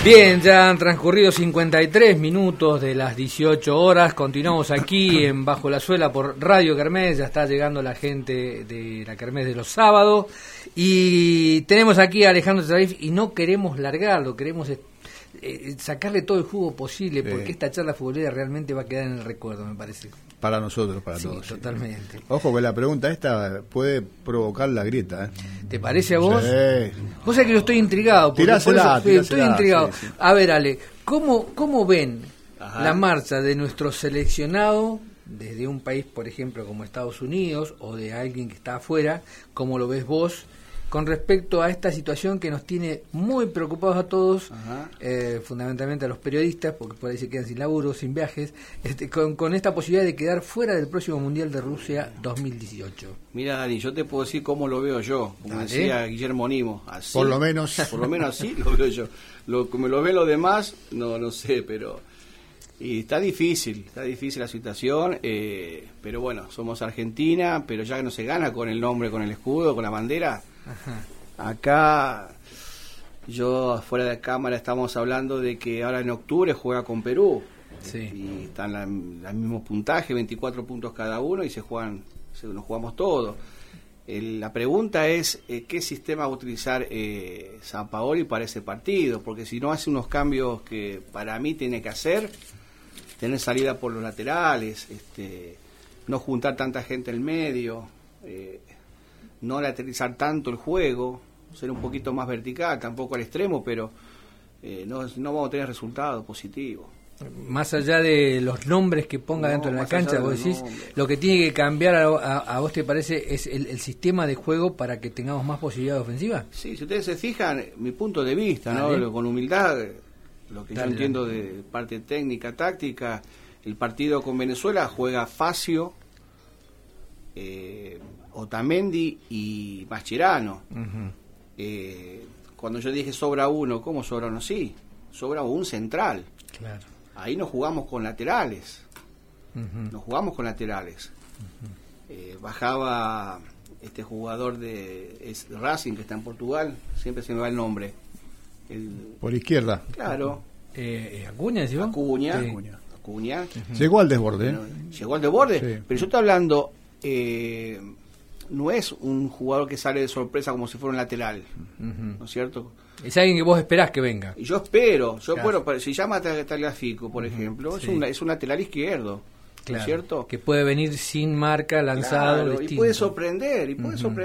Bien, ya han transcurrido 53 minutos de las 18 horas. Continuamos aquí en Bajo la Suela por Radio Kermés. Ya está llegando la gente de la Kermés de los sábados. Y tenemos aquí a Alejandro Sarif y no queremos largarlo, queremos sacarle todo el jugo posible, porque esta charla futbolera realmente va a quedar en el recuerdo, me parece. Para nosotros, para sí, todos. Totalmente. Sí. Ojo que la pregunta esta puede provocar la grieta. ¿Te parece a vos? Sí. Vos sabés que yo estoy intrigado. Tirásela, estoy intrigado. Sí, sí. A ver, Ale, ¿cómo ven la marcha de nuestro seleccionado desde un país, por ejemplo, como Estados Unidos, o de alguien que está afuera? ¿Cómo lo ves vos con respecto a esta situación que nos tiene muy preocupados a todos, fundamentalmente a los periodistas, porque por ahí se quedan sin laburo, sin viajes, con esta posibilidad de quedar fuera del próximo Mundial de Rusia 2018? Mira, Dani, yo te puedo decir cómo lo veo yo, como decía Guillermo Nimo, así, por lo menos así lo veo yo. Como lo ven los demás, no sé, pero y está difícil la situación, pero bueno, somos Argentina, pero ya que no se gana con el nombre, con el escudo, con la bandera. Ajá. Acá yo fuera de cámara estamos hablando de que ahora en octubre juega con Perú, sí. Y están al mismo puntaje, 24 puntos cada uno, y nos jugamos todo. La pregunta es qué sistema va a utilizar Sampaoli para ese partido, porque si no hace unos cambios que para mí tiene que hacer, tener salida por los laterales, no juntar tanta gente en el medio, no lateralizar tanto el juego, ser un poquito más vertical, tampoco al extremo, pero no vamos a tener resultados positivos. Más allá de los nombres que ponga dentro de la cancha, vos decís, lo que tiene que cambiar a vos te parece es el sistema de juego para que tengamos más posibilidades ofensivas. Sí, si ustedes se fijan, mi punto de vista, ¿no? Con humildad, lo que yo entiendo de parte técnica, táctica, el partido con Venezuela juega Facio, Otamendi y Mascherano. Cuando yo dije sobra uno, ¿cómo sobra uno? Sí, sobra un central. Claro. Ahí nos jugamos con laterales. Bajaba este jugador de Racing que está en Portugal, siempre se me va el nombre. Por izquierda. Claro. Acuña, ¿sí? Acuña. Llegó al desborde. Llegó al desborde, sí. Pero yo estoy hablando, no es un jugador que sale de sorpresa como si fuera un lateral, ¿no es cierto? Es alguien que vos esperás que venga. Y yo espero, bueno, si llama a Tagliafico, por ejemplo, sí. es un lateral izquierdo, claro, ¿no es cierto? Que puede venir sin marca, lanzado, claro, y puede sorprender,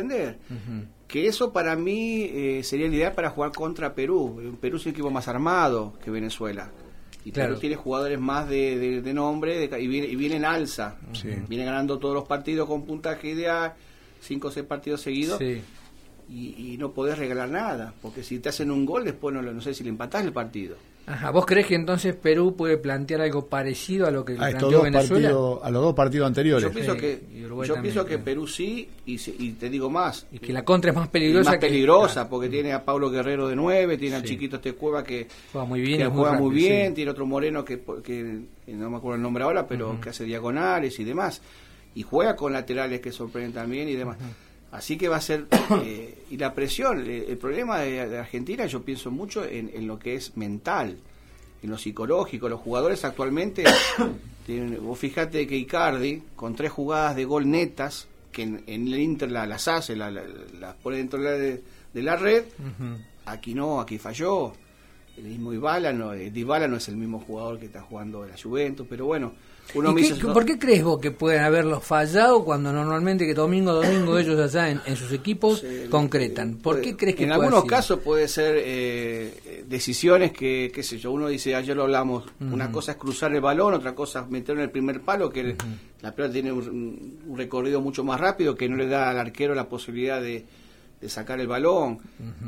que eso para mí sería la idea para jugar contra Perú. Perú es un equipo más armado que Venezuela. Y claro, Perú tiene jugadores más de nombre y viene en alza. Sí. Viene ganando todos los partidos con puntaje ideal, 5 o 6 partidos seguidos. Sí. Y no podés regalar nada, porque si te hacen un gol, después no sé si le empatás el partido. Ajá, ¿vos creés que entonces Perú puede plantear algo parecido a lo que planteó Venezuela? A los dos partidos anteriores. Yo pienso que Perú sí, y te digo más. Y que la contra es más peligrosa. Claro, porque tiene a Pablo Guerrero de 9, tiene al chiquito Cueva que juega muy bien, sí. Tiene otro moreno que no me acuerdo el nombre ahora, pero que hace diagonales y demás. Y juega con laterales que sorprenden también y demás. Así que va a ser, y la presión, el problema de Argentina, yo pienso mucho en lo que es mental, en lo psicológico. Los jugadores actualmente, vos fíjate que Icardi, con 3 jugadas de gol netas, que en el Inter las hace, las pone dentro de la red, aquí no, aquí falló. El mismo Dybala no es el mismo jugador que está jugando en la Juventus, pero bueno. ¿Por qué crees vos que pueden haberlos fallado cuando normalmente que domingo ellos allá en sus equipos concretan? ¿Por qué crees que en algunos casos puede ser decisiones que, qué sé yo, uno dice, ayer lo hablamos, una cosa es cruzar el balón, otra cosa es meterlo en el primer palo, que la pelota tiene un recorrido mucho más rápido que no le da al arquero la posibilidad de sacar el balón,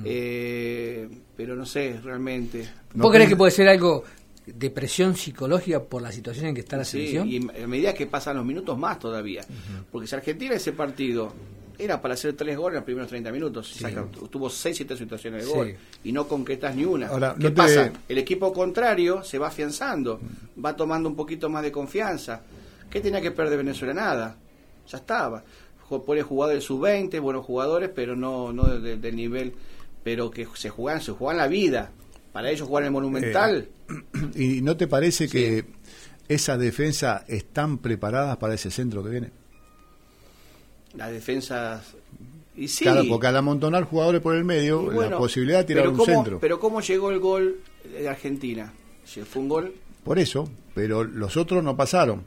pero no sé, realmente. ¿Vos crees que puede ser algo de presión psicológica por la situación en que está la selección? Y a medida que pasan los minutos más todavía, porque si Argentina ese partido era para hacer 3 goles en los primeros 30 minutos, tuvo 6-7 situaciones de gol y no concretas ni una. Ahora, ¿qué pasa? El equipo contrario se va afianzando, va tomando un poquito más de confianza. ¿Qué tenía que perder Venezuela? Nada, ya estaba. Pone jugadores sub-20, buenos jugadores, pero no del nivel, pero que se juegan la vida. para ellos jugar en el Monumental. ¿Y no te parece que esas defensas están preparadas para ese centro que viene? Las defensas... Y sí. Claro, porque al amontonar jugadores por el medio, bueno, la posibilidad de tirar un centro. Pero ¿cómo llegó el gol de Argentina? Fue un gol... Por eso, pero los otros no pasaron.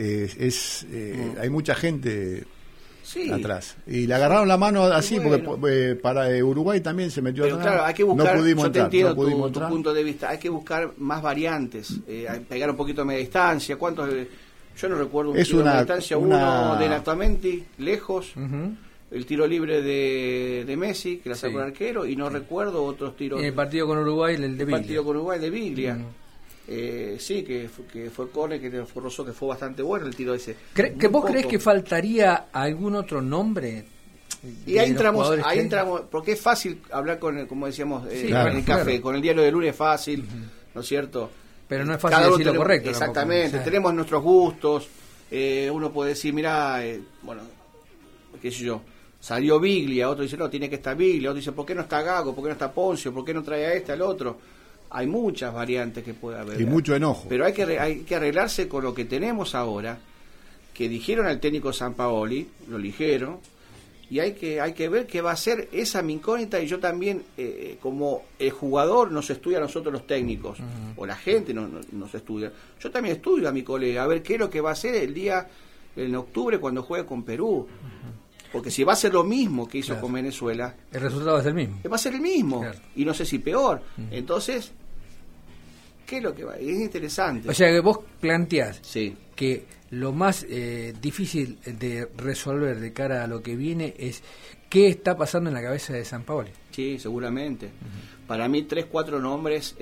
Hay mucha gente atrás. Y le agarraron la mano así, porque para Uruguay también se metió pero atrás. Claro, hay que buscar, no pudimos yo entrar, te entiendo no tu punto de vista, hay que buscar más variantes, pegar un poquito a media distancia. ¿Cuántos? Yo no recuerdo un tiro de media distancia, uno de Natamendi, lejos, el tiro libre de Messi, que la sacó el arquero, y no recuerdo otros tiros. En el partido con Uruguay, el de Biglia. Partido con Uruguay de Biglia. Sí, que fue córner, que fue Rosso, que fue bastante bueno el tiro ese. ¿Vos creés que faltaría algún otro nombre? Y ahí entramos, porque es fácil hablar como decíamos, en el café, con el diario de lunes es fácil, ¿no es cierto? Pero no es fácil decir lo correcto. Exactamente, tenemos nuestros gustos, uno puede decir, mirá, bueno, qué sé yo, salió Biglia, otro dice, no, tiene que estar Biglia, otro dice, ¿por qué no está Gago? ¿Por qué no está Poncio? ¿Por qué no trae a este, al otro? Hay muchas variantes que puede haber. Y mucho enojo. Pero hay que arreglarse con lo que tenemos ahora, que dijeron al técnico Sampaoli, lo dijeron, y hay que ver qué va a hacer esa incógnita. Y yo también, como el jugador nos estudia a nosotros los técnicos, o la gente nos estudia, yo también estudio a mi colega, a ver qué es lo que va a hacer el día, en octubre, cuando juegue con Perú. Porque si va a ser lo mismo que hizo con Venezuela, el resultado va a ser el mismo. Va a ser el mismo, y no sé si peor. Entonces, ¿qué es lo que va? Es interesante. O sea que vos planteás sí. que lo más difícil de resolver de cara a lo que viene es qué está pasando en la cabeza de Sampaoli. Sí, seguramente. Para mí 3-4 nombres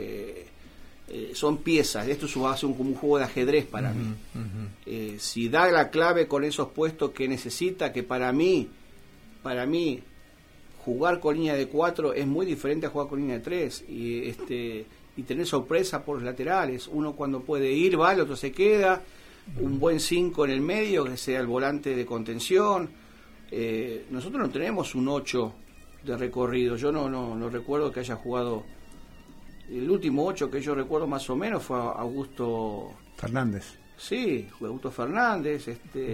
son piezas. Esto va a ser como un juego de ajedrez para mí. Si da la clave con esos puestos que necesita, que para mí jugar con línea de 4 es muy diferente a jugar con línea de 3 y tener sorpresa por los laterales. Uno cuando puede ir va, el otro se queda. Un buen 5 en el medio, que sea el volante de contención. Nosotros no tenemos un 8 de recorrido. Yo no recuerdo que haya jugado. El último 8 que yo recuerdo más o menos fue Augusto Fernández. Sí, fue Augusto Fernández.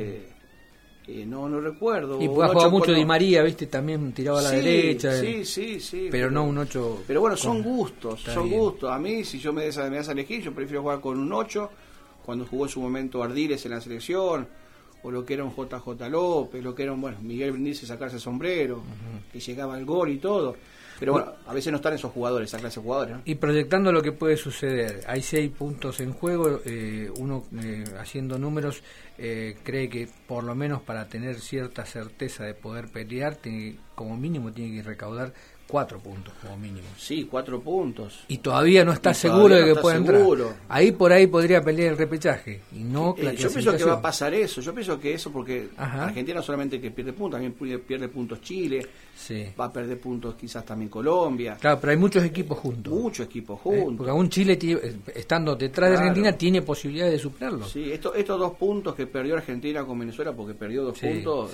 No recuerdo. Y pues ha jugado mucho Di María, ¿viste? También tiraba a la derecha. Sí. Pero no un 8. Pero bueno, son gustos. Gustos. A mí, si yo me das a elegir, yo prefiero jugar con un 8. Cuando jugó en su momento Ardiles en la selección, o lo que era un JJ López, lo que era Miguel Brindisi sacarse el sombrero, que llegaba al gol y todo. Pero bueno, a veces no están esos jugadores, esa clase de jugadores, ¿no? Y proyectando lo que puede suceder, hay 6 puntos en juego, uno haciendo números cree que por lo menos para tener cierta certeza de poder pelear, como mínimo tiene que recaudar 4 puntos como mínimo. Sí, 4 puntos. Y todavía no está seguro de que pueda entrar. Ahí por ahí podría pelear el repechaje y no la yo pienso que va a pasar eso. Yo pienso que eso porque Argentina no solamente que pierde puntos, también pierde puntos Chile. Sí. Va a perder puntos quizás también Colombia. Claro, pero hay muchos equipos juntos. Porque aún Chile, estando detrás de Argentina, tiene posibilidades de superarlo. Sí, estos 2 puntos que perdió Argentina con Venezuela, porque perdió 2 puntos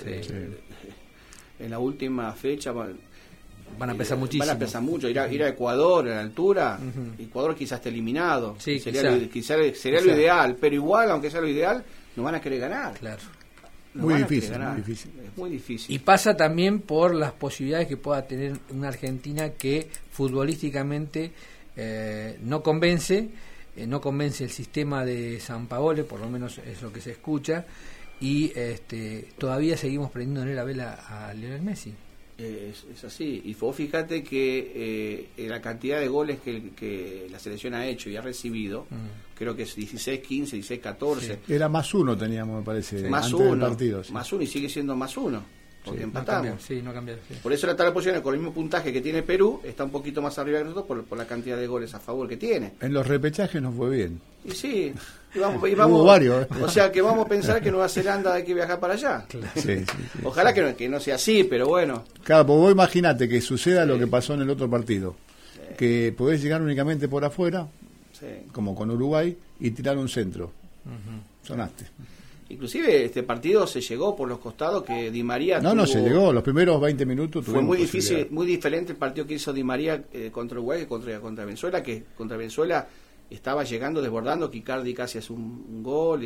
en la última fecha. Van a pesar muchísimo. Van a pesar mucho. Ir a Ecuador a la altura, Ecuador quizás esté eliminado. Sí, sería lo ideal, pero igual, aunque sea lo ideal, no van a querer ganar. Claro. Muy difícil. Es muy difícil. Y pasa también por las posibilidades que pueda tener una Argentina que futbolísticamente no convence el sistema de Sampaoli, por lo menos es lo que se escucha, y todavía seguimos prendiéndole la vela a Lionel Messi. Es así. Y vos fíjate que la cantidad de goles que la selección ha hecho y ha recibido, creo que es 16, 15, 16, 14. Sí. Era +1 teníamos, me parece, más antes uno, del partido. Sí. +1 y sigue siendo +1. Porque empatamos. No cambia. Sí. Por eso la tabla de posiciones, con el mismo puntaje que tiene Perú, está un poquito más arriba que nosotros por la cantidad de goles a favor que tiene. En los repechajes nos fue bien. Y sí, vamos hubo varios. O sea que vamos a pensar que Nueva Zelanda hay que viajar para allá. Claro. Sí. Ojalá que no sea así, pero bueno. Claro, pues vos imaginate que suceda lo que pasó en el otro partido. Que podés llegar únicamente por afuera, como con Uruguay, y tirar un centro. Sonaste. Inclusive este partido se llegó por los costados que Di María no se llegó, los primeros 20 minutos fue muy difícil, muy diferente el partido que hizo Di María contra Uruguay que contra Venezuela, que contra Venezuela estaba llegando, desbordando, que Icardi casi hace un gol,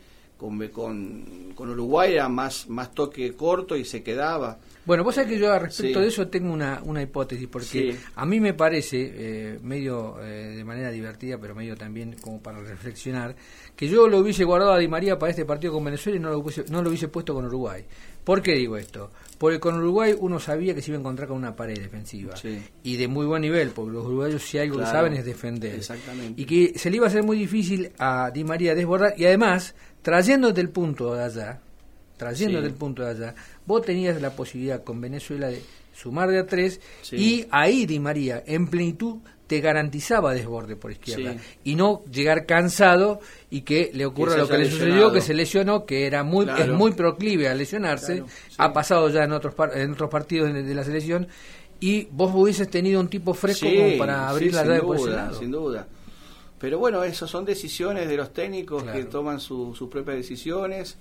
con Uruguay era más toque corto y se quedaba. Bueno, vos sabés que yo respecto de eso tengo una hipótesis, porque a mí me parece, medio de manera divertida, pero medio también como para reflexionar, que yo lo hubiese guardado a Di María para este partido con Venezuela y no lo hubiese puesto con Uruguay. ¿Por qué digo esto? Porque con Uruguay uno sabía que se iba a encontrar con una pared defensiva, y de muy buen nivel, porque los uruguayos si algo que saben es defender. Exactamente. Y que se le iba a hacer muy difícil a Di María desbordar, y además, trayéndote el punto de allá, vos tenías la posibilidad con Venezuela de sumar de a 3, y ahí Di María en plenitud te garantizaba desborde por izquierda, y no llegar cansado y que le ocurra lo que le sucedió, que se lesionó, que era es muy proclive a lesionarse, ha pasado ya en otros partidos de la selección, y vos hubieses tenido un tipo fresco como para abrir la llave por ese lado. Sin duda. Pero bueno, esas son decisiones de los técnicos que toman sus propias decisiones.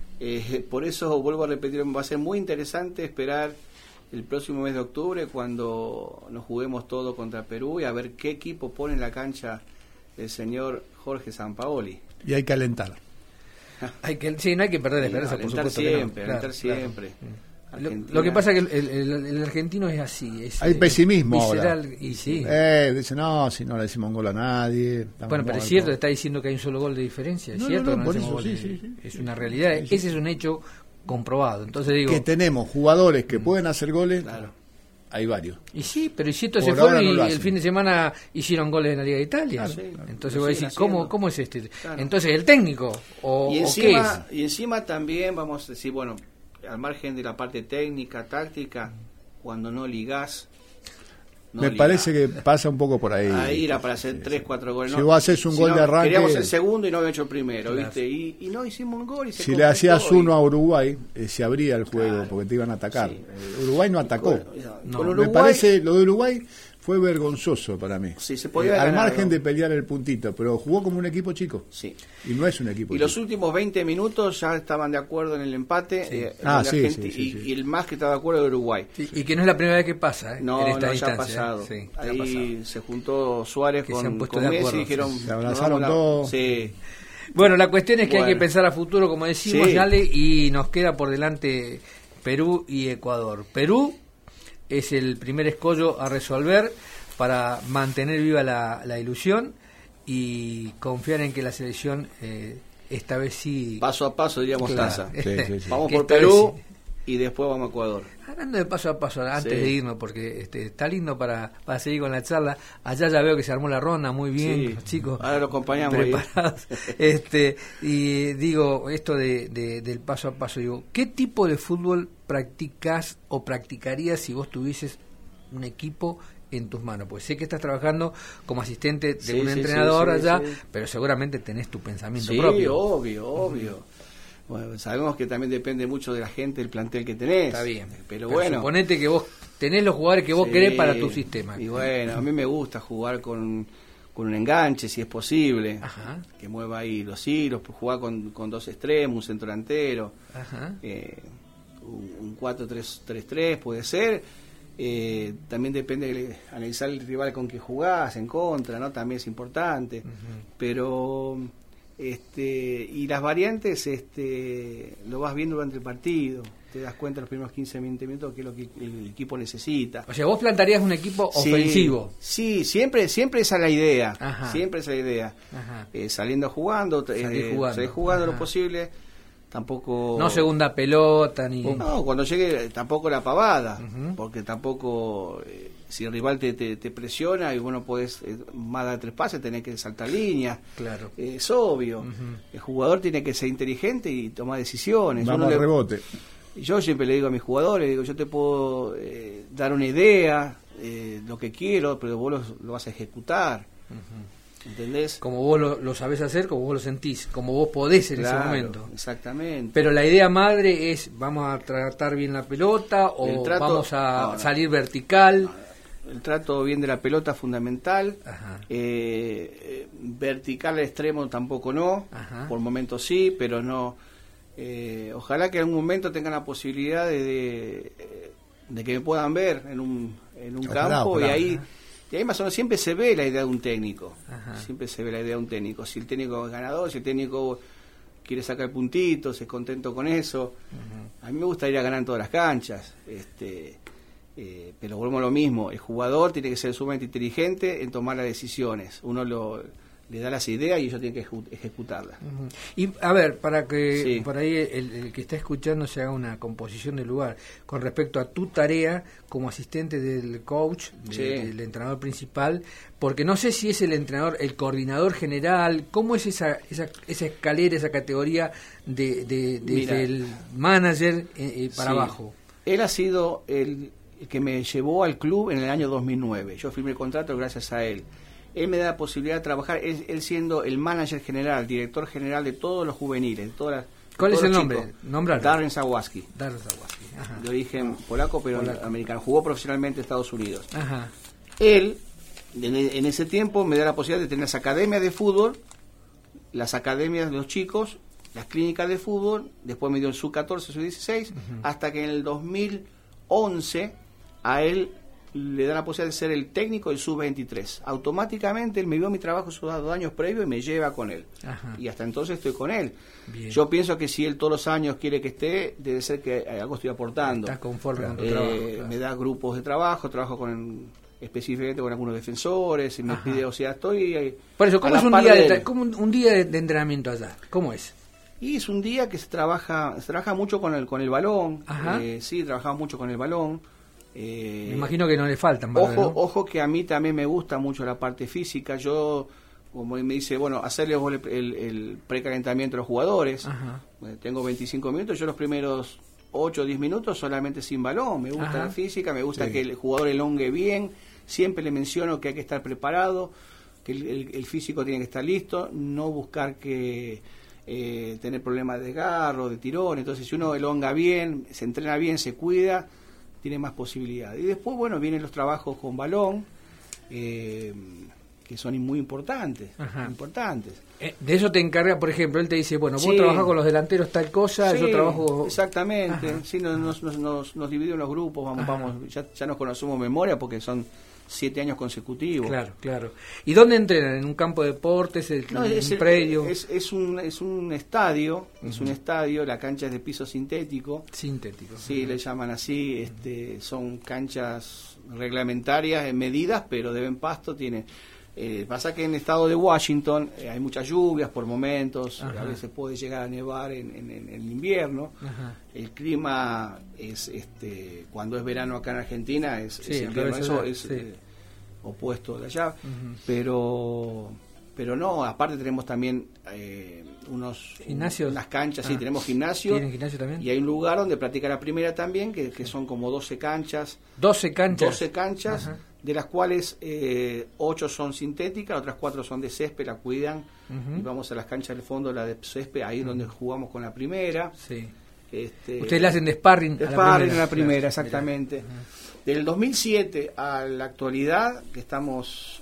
Por eso, vuelvo a repetir, va a ser muy interesante esperar el próximo mes de octubre cuando nos juguemos todo contra Perú y a ver qué equipo pone en la cancha el señor Jorge Sampaoli. Y hay que alentar. No hay que perder la esperanza, por supuesto. Alentar siempre. Lo que pasa es que el argentino es así. Hay pesimismo visceral, ahora. Y sí. Dice, no, si no le decimos un gol a nadie. Bueno, pero es cierto, está diciendo que hay un solo gol de diferencia. Es cierto, por eso, sí. Es una realidad. Sí. Ese es un hecho comprobado. Entonces digo, que tenemos jugadores que pueden hacer goles, hay varios. Y sí, pero y si estos se fueron y el fin de semana hicieron goles en la Liga de Italia. Entonces voy a decir, ¿cómo es este? Entonces el técnico o qué es. Y encima también vamos a decir, bueno, al margen de la parte técnica, táctica, cuando no ligás, me parece que pasa un poco por ahí. Ahí era para hacer 3-4 goles. Si vos haces un gol de arranque, queríamos el segundo y no había hecho el primero, ¿viste? Y no hicimos un gol. Si le hacías uno a Uruguay, se abría el juego porque te iban a atacar. Uruguay no atacó. Con Uruguay, me parece, lo de Uruguay fue vergonzoso para mí. Sí, se podía ganar, al margen de pelear el puntito, pero jugó como un equipo chico. Sí. Y no es un equipo chico. Y los últimos 20 minutos ya estaban de acuerdo en el empate. Y el más que estaba de acuerdo de Uruguay. Sí, y que no es la primera vez que pasa. No, ya ha pasado. Ahí se juntó Suárez con Messi y dijeron... Se abrazaron todos. Sí. Bueno, la cuestión es que hay que pensar a futuro, como decimos, Yale, y nos queda por delante Perú y Ecuador. Perú es el primer escollo a resolver para mantener viva la ilusión y confiar en que la selección esta vez sí... Paso a paso, diríamos, Taza. Sí. Vamos por Perú y después vamos a Ecuador. Hablando de paso a paso, antes de irnos, porque está lindo para seguir con la charla. Allá ya veo que se armó la ronda muy bien, los chicos. Ahora lo acompañamos preparados. Y digo, esto del paso a paso, digo, ¿qué tipo de fútbol practicás o practicarías si vos tuvieses un equipo en tus manos? Pues sé que estás trabajando como asistente de un entrenador allá, pero seguramente tenés tu pensamiento propio. Obvio. Bueno, sabemos que también depende mucho de la gente, del plantel que tenés. Está bien. Pero bueno. Suponete que vos tenés los jugadores que vos querés para tu sistema. Y bueno, a mí me gusta jugar con un enganche, si es posible. Ajá. Que mueva ahí los hilos, jugar con dos extremos, un centro delantero. Ajá. Un 4-3-3 puede ser. También depende de analizar el rival con que jugás, en contra, ¿no? También es importante. Pero... y las variantes lo vas viendo durante el partido, te das cuenta los primeros 15-20 minutos que es lo que el equipo necesita. O sea, vos plantarías un equipo ofensivo. Sí, siempre esa es la idea. Ajá. Siempre esa es la idea. Saliendo jugando, salir jugando lo posible. Tampoco... No segunda pelota ni... No, cuando llegue tampoco la pavada, porque tampoco... si el rival te presiona y bueno, podés más dar 3 pases, tenés que saltar línea. Claro. Es obvio. El jugador tiene que ser inteligente y tomar decisiones. Vamos al rebote. Yo siempre le digo a mis jugadores, yo te puedo dar una idea, lo que quiero, pero vos lo vas a ejecutar. ¿Entendés? Como vos lo sabés hacer, como vos lo sentís, como vos podés en ese momento. Exactamente. Pero la idea madre es, ¿vamos a tratar bien la pelota o vamos a salir vertical? El trato bien de la pelota es fundamental. Vertical al extremo tampoco no. Por momentos sí, pero no Ojalá que en algún momento tengan la posibilidad de que me puedan ver en un campo, y ahí más o menos siempre se ve la idea de un técnico. Ajá. Siempre se ve la idea de un técnico. Si el técnico es ganador, si el técnico quiere sacar puntitos, es contento con eso. Uh-huh. A mí me gusta ir a ganar en todas las canchas. Pero volvemos a lo mismo. El jugador tiene que ser sumamente inteligente en tomar las decisiones. Uno le da las ideas y ellos tienen que ejecutarlas. Uh-huh. Y a ver, para que por ahí el que está escuchando se haga una composición del lugar con respecto a tu tarea como asistente del coach, del entrenador principal, porque no sé si es el entrenador, el coordinador general, ¿cómo es esa escalera, esa categoría desde el manager para abajo? Él ha sido el que me llevó al club en el año 2009. Yo firmé el contrato gracias a él. Él me da la posibilidad de trabajar, él siendo el manager general, director general de todos los juveniles. ¿Cuál es el nombre? Darren Zawaski. De origen polaco, pero americano. Jugó profesionalmente en Estados Unidos. Ajá. Él, en ese tiempo, me da la posibilidad de tener las academias de fútbol, las academias de los chicos, las clínicas de fútbol, después me dio el sub-14, sub-16, hasta que en el 2011 a él le da la posibilidad de ser el técnico del sub-23. Automáticamente él me vio mi trabajo esos 2 años previos y me lleva con él. Ajá. Y hasta entonces estoy con él. Bien. Yo pienso que si él todos los años quiere que esté, debe ser que algo estoy aportando. Estás conforme con tu trabajo. Claro. Me da grupos de trabajo específicamente con algunos defensores, y me pide, o sea, estoy... Por eso, ¿cómo es un día de entrenamiento allá? ¿Cómo es? Y es un día que se trabaja mucho con el balón. Sí, trabajamos mucho con el balón. Me imagino que no le faltan. Ojo que a mí también me gusta mucho la parte física. Yo, como me dice, hacerle el precalentamiento a los jugadores. Tengo 25 minutos, yo los primeros 8 o 10 minutos solamente sin balón. Me gusta la física, me gusta que el jugador elongue bien. Siempre le menciono que hay que estar preparado, que el físico tiene que estar listo, no buscar tener problemas de desgarro, de tirón. Entonces, si uno elonga bien, se entrena bien, se cuida, tiene más posibilidades. Y después, vienen los trabajos con balón, que son muy importantes. De eso te encarga, por ejemplo, él te dice, vos trabajás con los delanteros tal cosa, yo trabajo... Exactamente, nos dividimos los grupos, ya nos conocemos memoria porque son 7 años consecutivos. Claro. ¿Y dónde entrenan? ¿En un campo de deportes? ¿En un predio? Es un estadio, la cancha es de piso sintético. Sí, le llaman así, son canchas reglamentarias, medidas, pero deben pasto, tienen... pasa que en el estado de Washington hay muchas lluvias por momentos, a veces puede llegar a nevar en el invierno. El clima es cuando es verano acá en Argentina es invierno, eso es opuesto de allá. Pero no, aparte tenemos también unas canchas, tenemos gimnasio. ¿Tienen gimnasio también? Y hay un lugar donde practica la primera también, que son como 12 canchas. 12 canchas. 12 canchas, de las cuales 8 son sintéticas, otras 4 son de césped, la cuidan. Y vamos a las canchas del fondo, la de césped, ahí es donde jugamos con la primera. Sí. Ustedes le hacen de sparring a la primera, exactamente. Del 2007 a la actualidad, que estamos...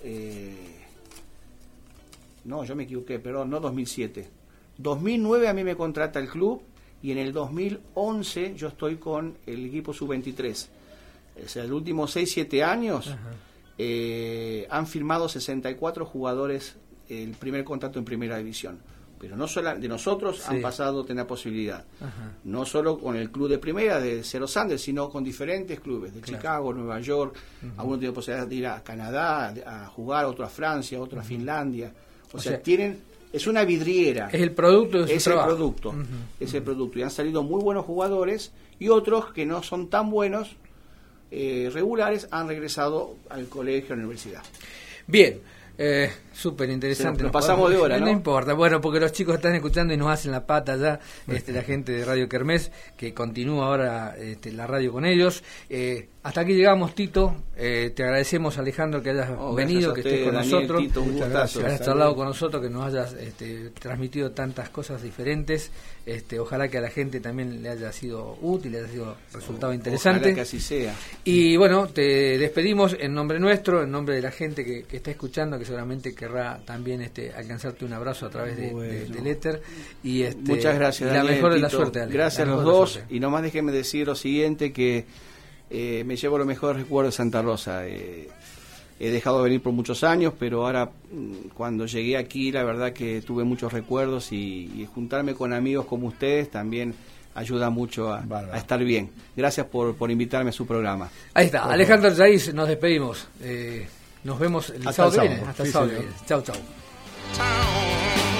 no, yo me equivoqué, perdón, no 2007. 2009 a mí me contrata el club y en el 2011 yo estoy con el equipo sub-23. O sea, los últimos 6-7 años han firmado 64 jugadores el primer contrato en primera división. Pero no solo de nosotros han pasado a tener posibilidad. No solo con el club de primera de Zero Sanders, sino con diferentes clubes de Chicago, Nueva York. Algunos tienen posibilidad de ir a Canadá a jugar, otro a Francia, otro a Finlandia. O sea, es una vidriera. Es el producto de su trabajo. Es el producto. Y han salido muy buenos jugadores y otros que no son tan buenos, regulares, han regresado al colegio, a la universidad. Bien. Súper interesante. Nos pasamos de hora, ¿no? No importa, porque los chicos están escuchando y nos hacen la pata ya, la gente de Radio Kermés, que continúa ahora la radio con ellos. Hasta aquí llegamos, Tito. Te agradecemos, Alejandro, que hayas venido, que estés con nosotros. Tito, un gustazo. Que hayas charlado con nosotros, que nos hayas transmitido tantas cosas diferentes. Ojalá que a la gente también le haya sido útil, le haya sido resultado interesante. Ojalá que así sea. Y te despedimos en nombre nuestro, en nombre de la gente que está escuchando, que seguramente querrá también alcanzarte un abrazo a través del éter. Y muchas gracias, y la Daniel, mejor de la Tito. suerte, Ale. Gracias a los dos. Y nomás déjenme decir lo siguiente, que me llevo los mejores recuerdos de Santa Rosa. He dejado de venir por muchos años, pero ahora cuando llegué aquí la verdad que tuve muchos recuerdos y juntarme con amigos como ustedes también ayuda mucho a estar bien. Gracias por invitarme a su programa. Ahí está, Alejandro Yaiz, nos despedimos. Nos vemos el sábado que viene. Hasta el sábado que viene. Chau, chau.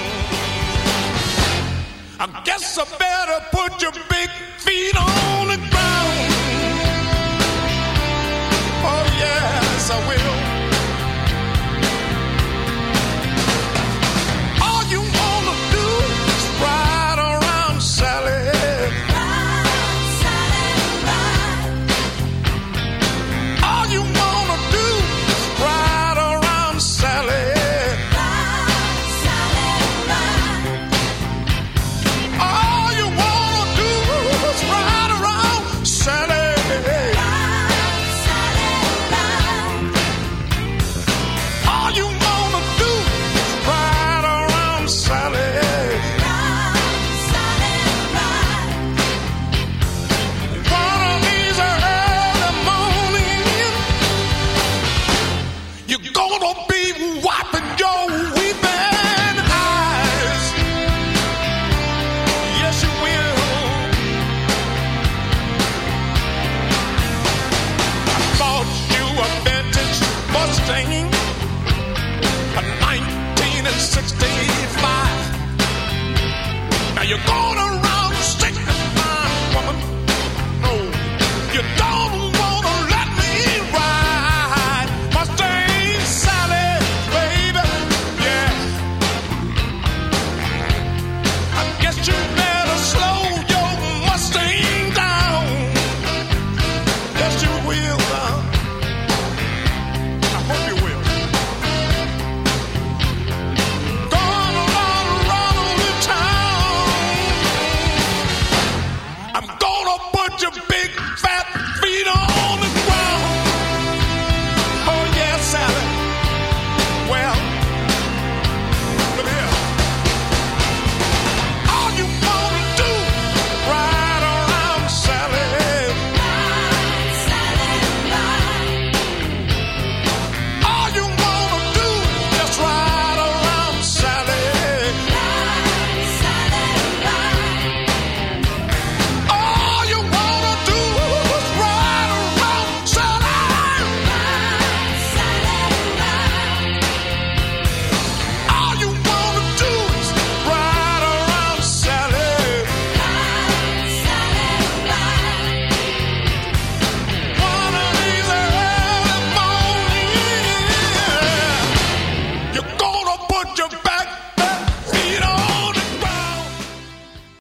I guess I better put your big feet on the